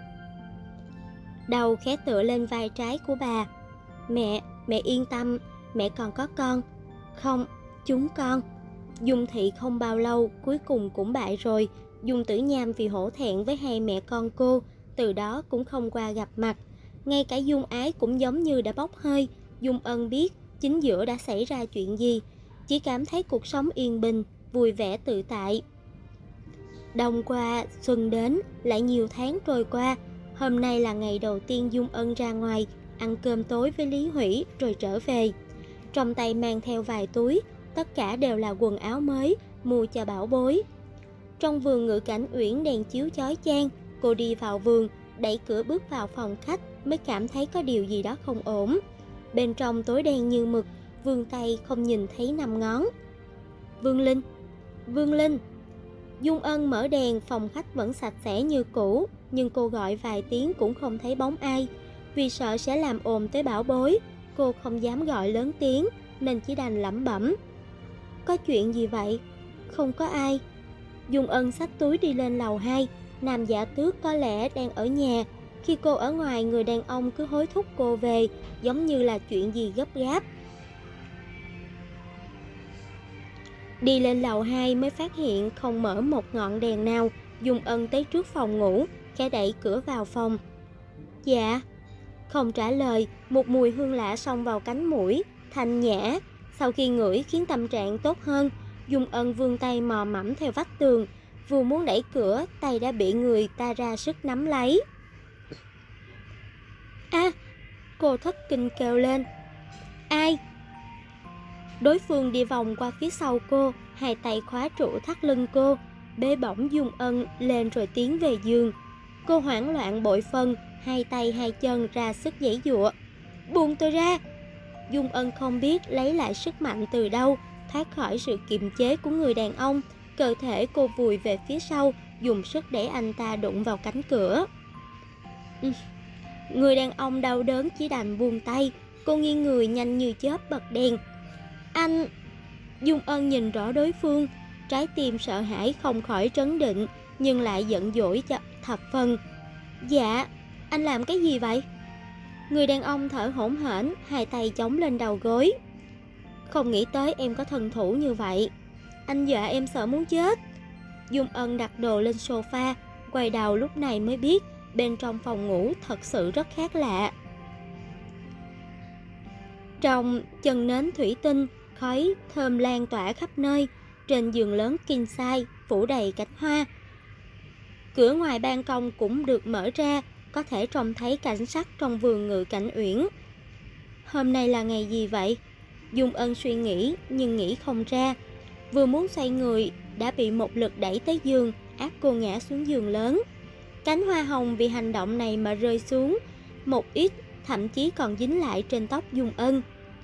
đầu khẽ tựa lên vai trái của bà. Mẹ yên tâm, mẹ còn có con. Không, chúng con. Dung Thị không bao lâu cuối cùng cũng bại rồi. Dung Tử Nham vì hổ thẹn với hai mẹ con cô, từ đó cũng không qua gặp mặt. Ngay cả Dung Ái cũng giống như đã bốc hơi. Dung Ân biết chính giữa đã xảy ra chuyện gì, chỉ cảm thấy cuộc sống yên bình, vui vẻ tự tại. Đông qua, xuân đến, lại nhiều tháng trôi qua. Hôm nay là ngày đầu tiên Dung Ân ra ngoài ăn cơm tối với Lý Hủy rồi trở về. Trong tay mang theo vài túi, tất cả đều là quần áo mới mua cho bảo bối. Trong vườn Ngự Cảnh Uyển đèn chiếu chói chang, cô đi vào vườn, đẩy cửa bước vào phòng khách mới cảm thấy có điều gì đó không ổn. Bên trong tối đen như mực, vươn tay không nhìn thấy 5 ngón. Vương Linh. Dung Ân mở đèn, phòng khách vẫn sạch sẽ như cũ, nhưng cô gọi vài tiếng cũng không thấy bóng ai. Vì sợ sẽ làm ồn tới bảo bối, cô không dám gọi lớn tiếng nên chỉ đành lẩm bẩm. Có chuyện gì vậy? Không có ai. Dung Ân xách túi đi lên lầu 2, Nam Dạ Tước có lẽ đang ở nhà. Khi cô ở ngoài, người đàn ông cứ hối thúc cô về, giống như là chuyện gì gấp gáp. Đi lên lầu 2 mới phát hiện không mở một ngọn đèn nào. Dung Ân tới trước phòng ngủ, khẽ đẩy cửa vào phòng. Dạ. Không trả lời, một mùi hương lạ xông vào cánh mũi, thanh nhã. Sau khi ngửi khiến tâm trạng tốt hơn, Dung Ân vươn tay mò mẫm theo vách tường. Vừa muốn đẩy cửa, tay đã bị người ta ra sức nắm lấy. Cô thất kinh kêu lên. Ai? Đối phương đi vòng qua phía sau cô, hai tay khóa trụ thắt lưng cô, bế bổng Dung Ân lên rồi tiến về giường. Cô hoảng loạn bội phần, hai tay hai chân ra sức giãy giụa. Buông tôi ra! Dung Ân không biết lấy lại sức mạnh từ đâu, thoát khỏi sự kiềm chế của người đàn ông. Cơ thể cô vùi về phía sau, dùng sức để anh ta đụng vào cánh cửa. Người đàn ông đau đớn chỉ đành buông tay. Cô nghiêng người nhanh như chớp bật đèn. Anh... Dung Ân nhìn rõ đối phương, trái tim sợ hãi không khỏi trấn định, nhưng lại giận dỗi cho thập phần. Dạ, anh làm cái gì vậy? Người đàn ông thở hổn hển, hai tay chống lên đầu gối. Không nghĩ tới em có thần thủ như vậy. Anh dọa em sợ muốn chết. Dung Ân đặt đồ lên sofa, quay đầu lúc này mới biết bên trong phòng ngủ thật sự rất khác lạ. Trong chân nến thủy tinh, khói thơm lan tỏa khắp nơi. Trên giường lớn king size phủ đầy cánh hoa. Cửa ngoài ban công cũng được mở ra, có thể trông thấy cảnh sắc trong vườn Ngự Cảnh Uyển. Hôm nay là ngày gì vậy? Dung Ân suy nghĩ nhưng nghĩ không ra. Vừa muốn xoay người đã bị một lực đẩy tới giường, áp cô ngã xuống giường lớn. Cánh hoa hồng vì hành động này mà rơi xuống, một ít thậm chí còn dính lại trên tóc Dung Ân.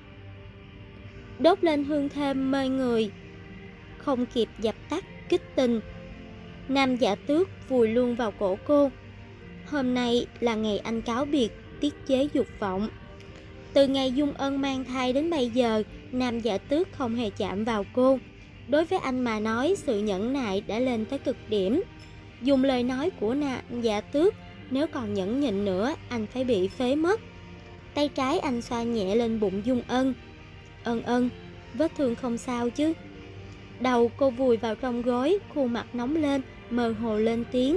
Đốt lên hương thơm mê người, không kịp dập tắt kích tình. Nam Dạ Tước vùi luôn vào cổ cô. Hôm nay là ngày anh cáo biệt tiết chế dục vọng. Từ ngày Dung Ân mang thai đến bây giờ, Nam Dạ Tước không hề chạm vào cô. Đối với anh mà nói, sự nhẫn nại đã lên tới cực điểm. Dùng lời nói của Nam Dạ Tước, nếu còn nhẫn nhịn nữa, anh phải bị phế mất. Tay trái anh xoa nhẹ lên bụng Dung Ân. Ân ân, vết thương không sao chứ? Đầu cô vùi vào trong gối, khuôn mặt nóng lên, mơ hồ lên tiếng.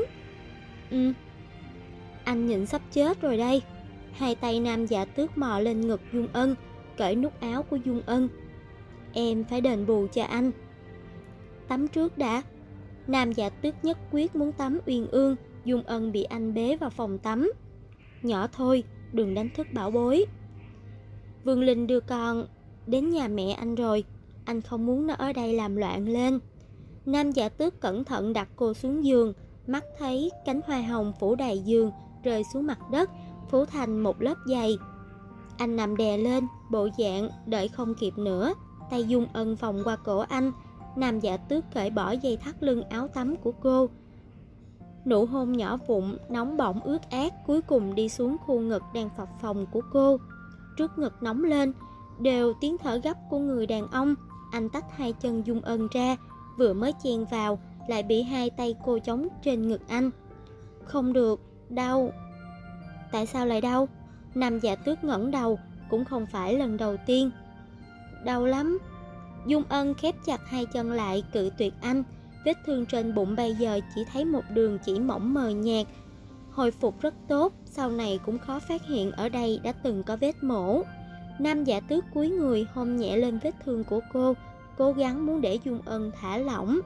Anh nhịn sắp chết rồi đây. Hai tay Nam Dạ Tước mò lên ngực Dung Ân, cởi nút áo của Dung Ân. Em phải đền bù cho anh. Tắm trước đã. Nam Dạ Tước nhất quyết muốn tắm uyên ương. Dung Ân bị anh bế vào phòng tắm. Nhỏ thôi, đừng đánh thức bảo bối. Vương Linh đưa con đến nhà mẹ anh rồi. Anh không muốn nó ở đây làm loạn lên. Nam Dạ Tước cẩn thận đặt cô xuống giường. Mắt thấy cánh hoa hồng phủ đầy giường rơi xuống mặt đất, phủ thành một lớp dày. Anh nằm đè lên, bộ dạng đợi không kịp nữa. Tay Dung Ân vòng qua cổ anh. Nam Dạ Tước cởi bỏ dây thắt lưng áo tắm của cô. Nụ hôn nhỏ vụn, nóng bỏng ướt át cuối cùng đi xuống khu ngực đang phập phồng của cô. Trước ngực nóng lên, đều tiếng thở gấp của người đàn ông. Anh tách hai chân Dung Ân ra, vừa mới chen vào, lại bị hai tay cô chống trên ngực anh. Không được, đau. Tại sao lại đau? Nam Dạ Tước ngẩng đầu, cũng không phải lần đầu tiên. Đau lắm. Dung Ân khép chặt hai chân lại cự tuyệt anh. Vết thương trên bụng bây giờ chỉ thấy một đường chỉ mỏng mờ nhạt. Hồi phục rất tốt, sau này cũng khó phát hiện ở đây đã từng có vết mổ. Nam Dạ Tước cúi người hôn nhẹ lên vết thương của cô, cố gắng muốn để Dung Ân thả lỏng.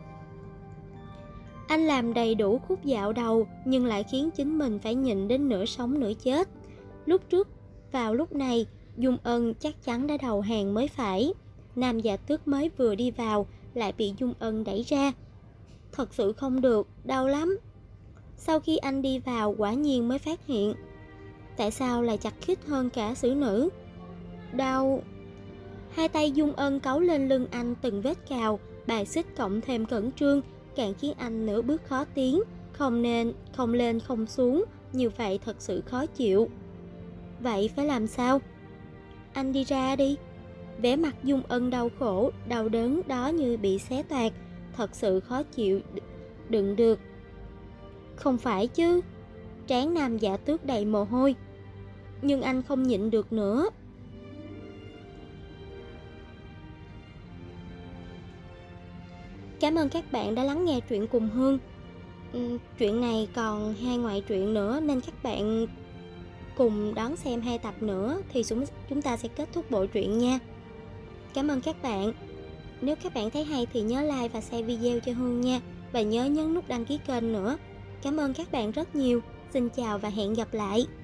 Anh làm đầy đủ khúc dạo đầu, nhưng lại khiến chính mình phải nhịn đến nửa sống nửa chết. Lúc trước, vào lúc này, Dung Ân chắc chắn đã đầu hàng mới phải. Nam Dạ Tước mới vừa đi vào, lại bị Dung Ân đẩy ra. Thật sự không được, đau lắm. Sau khi anh đi vào, quả nhiên mới phát hiện. Tại sao lại chặt khít hơn cả xử nữ? Đau. Hai tay Dung Ân cấu lên lưng anh từng vết cào, bài xích cộng thêm cẩn trương, càng khiến anh nửa bước khó tiến, không lên không xuống, như vậy thật sự khó chịu. Vậy phải làm sao? Anh đi ra đi. Vẻ mặt Dung Ân đau khổ, đau đớn đó như bị xé toạc, thật sự khó chịu đựng được. Không phải chứ? Trán Nam Dạ Tước đầy mồ hôi. Nhưng anh không nhịn được nữa. Cảm ơn các bạn đã lắng nghe truyện cùng Hương. Chuyện này còn 2 ngoại truyện nữa, nên các bạn cùng đón xem 2 tập nữa thì chúng ta sẽ kết thúc bộ truyện nha. Cảm ơn các bạn. Nếu các bạn thấy hay thì nhớ like và share video cho Hương nha. Và nhớ nhấn nút đăng ký kênh nữa. Cảm ơn các bạn rất nhiều. Xin chào và hẹn gặp lại.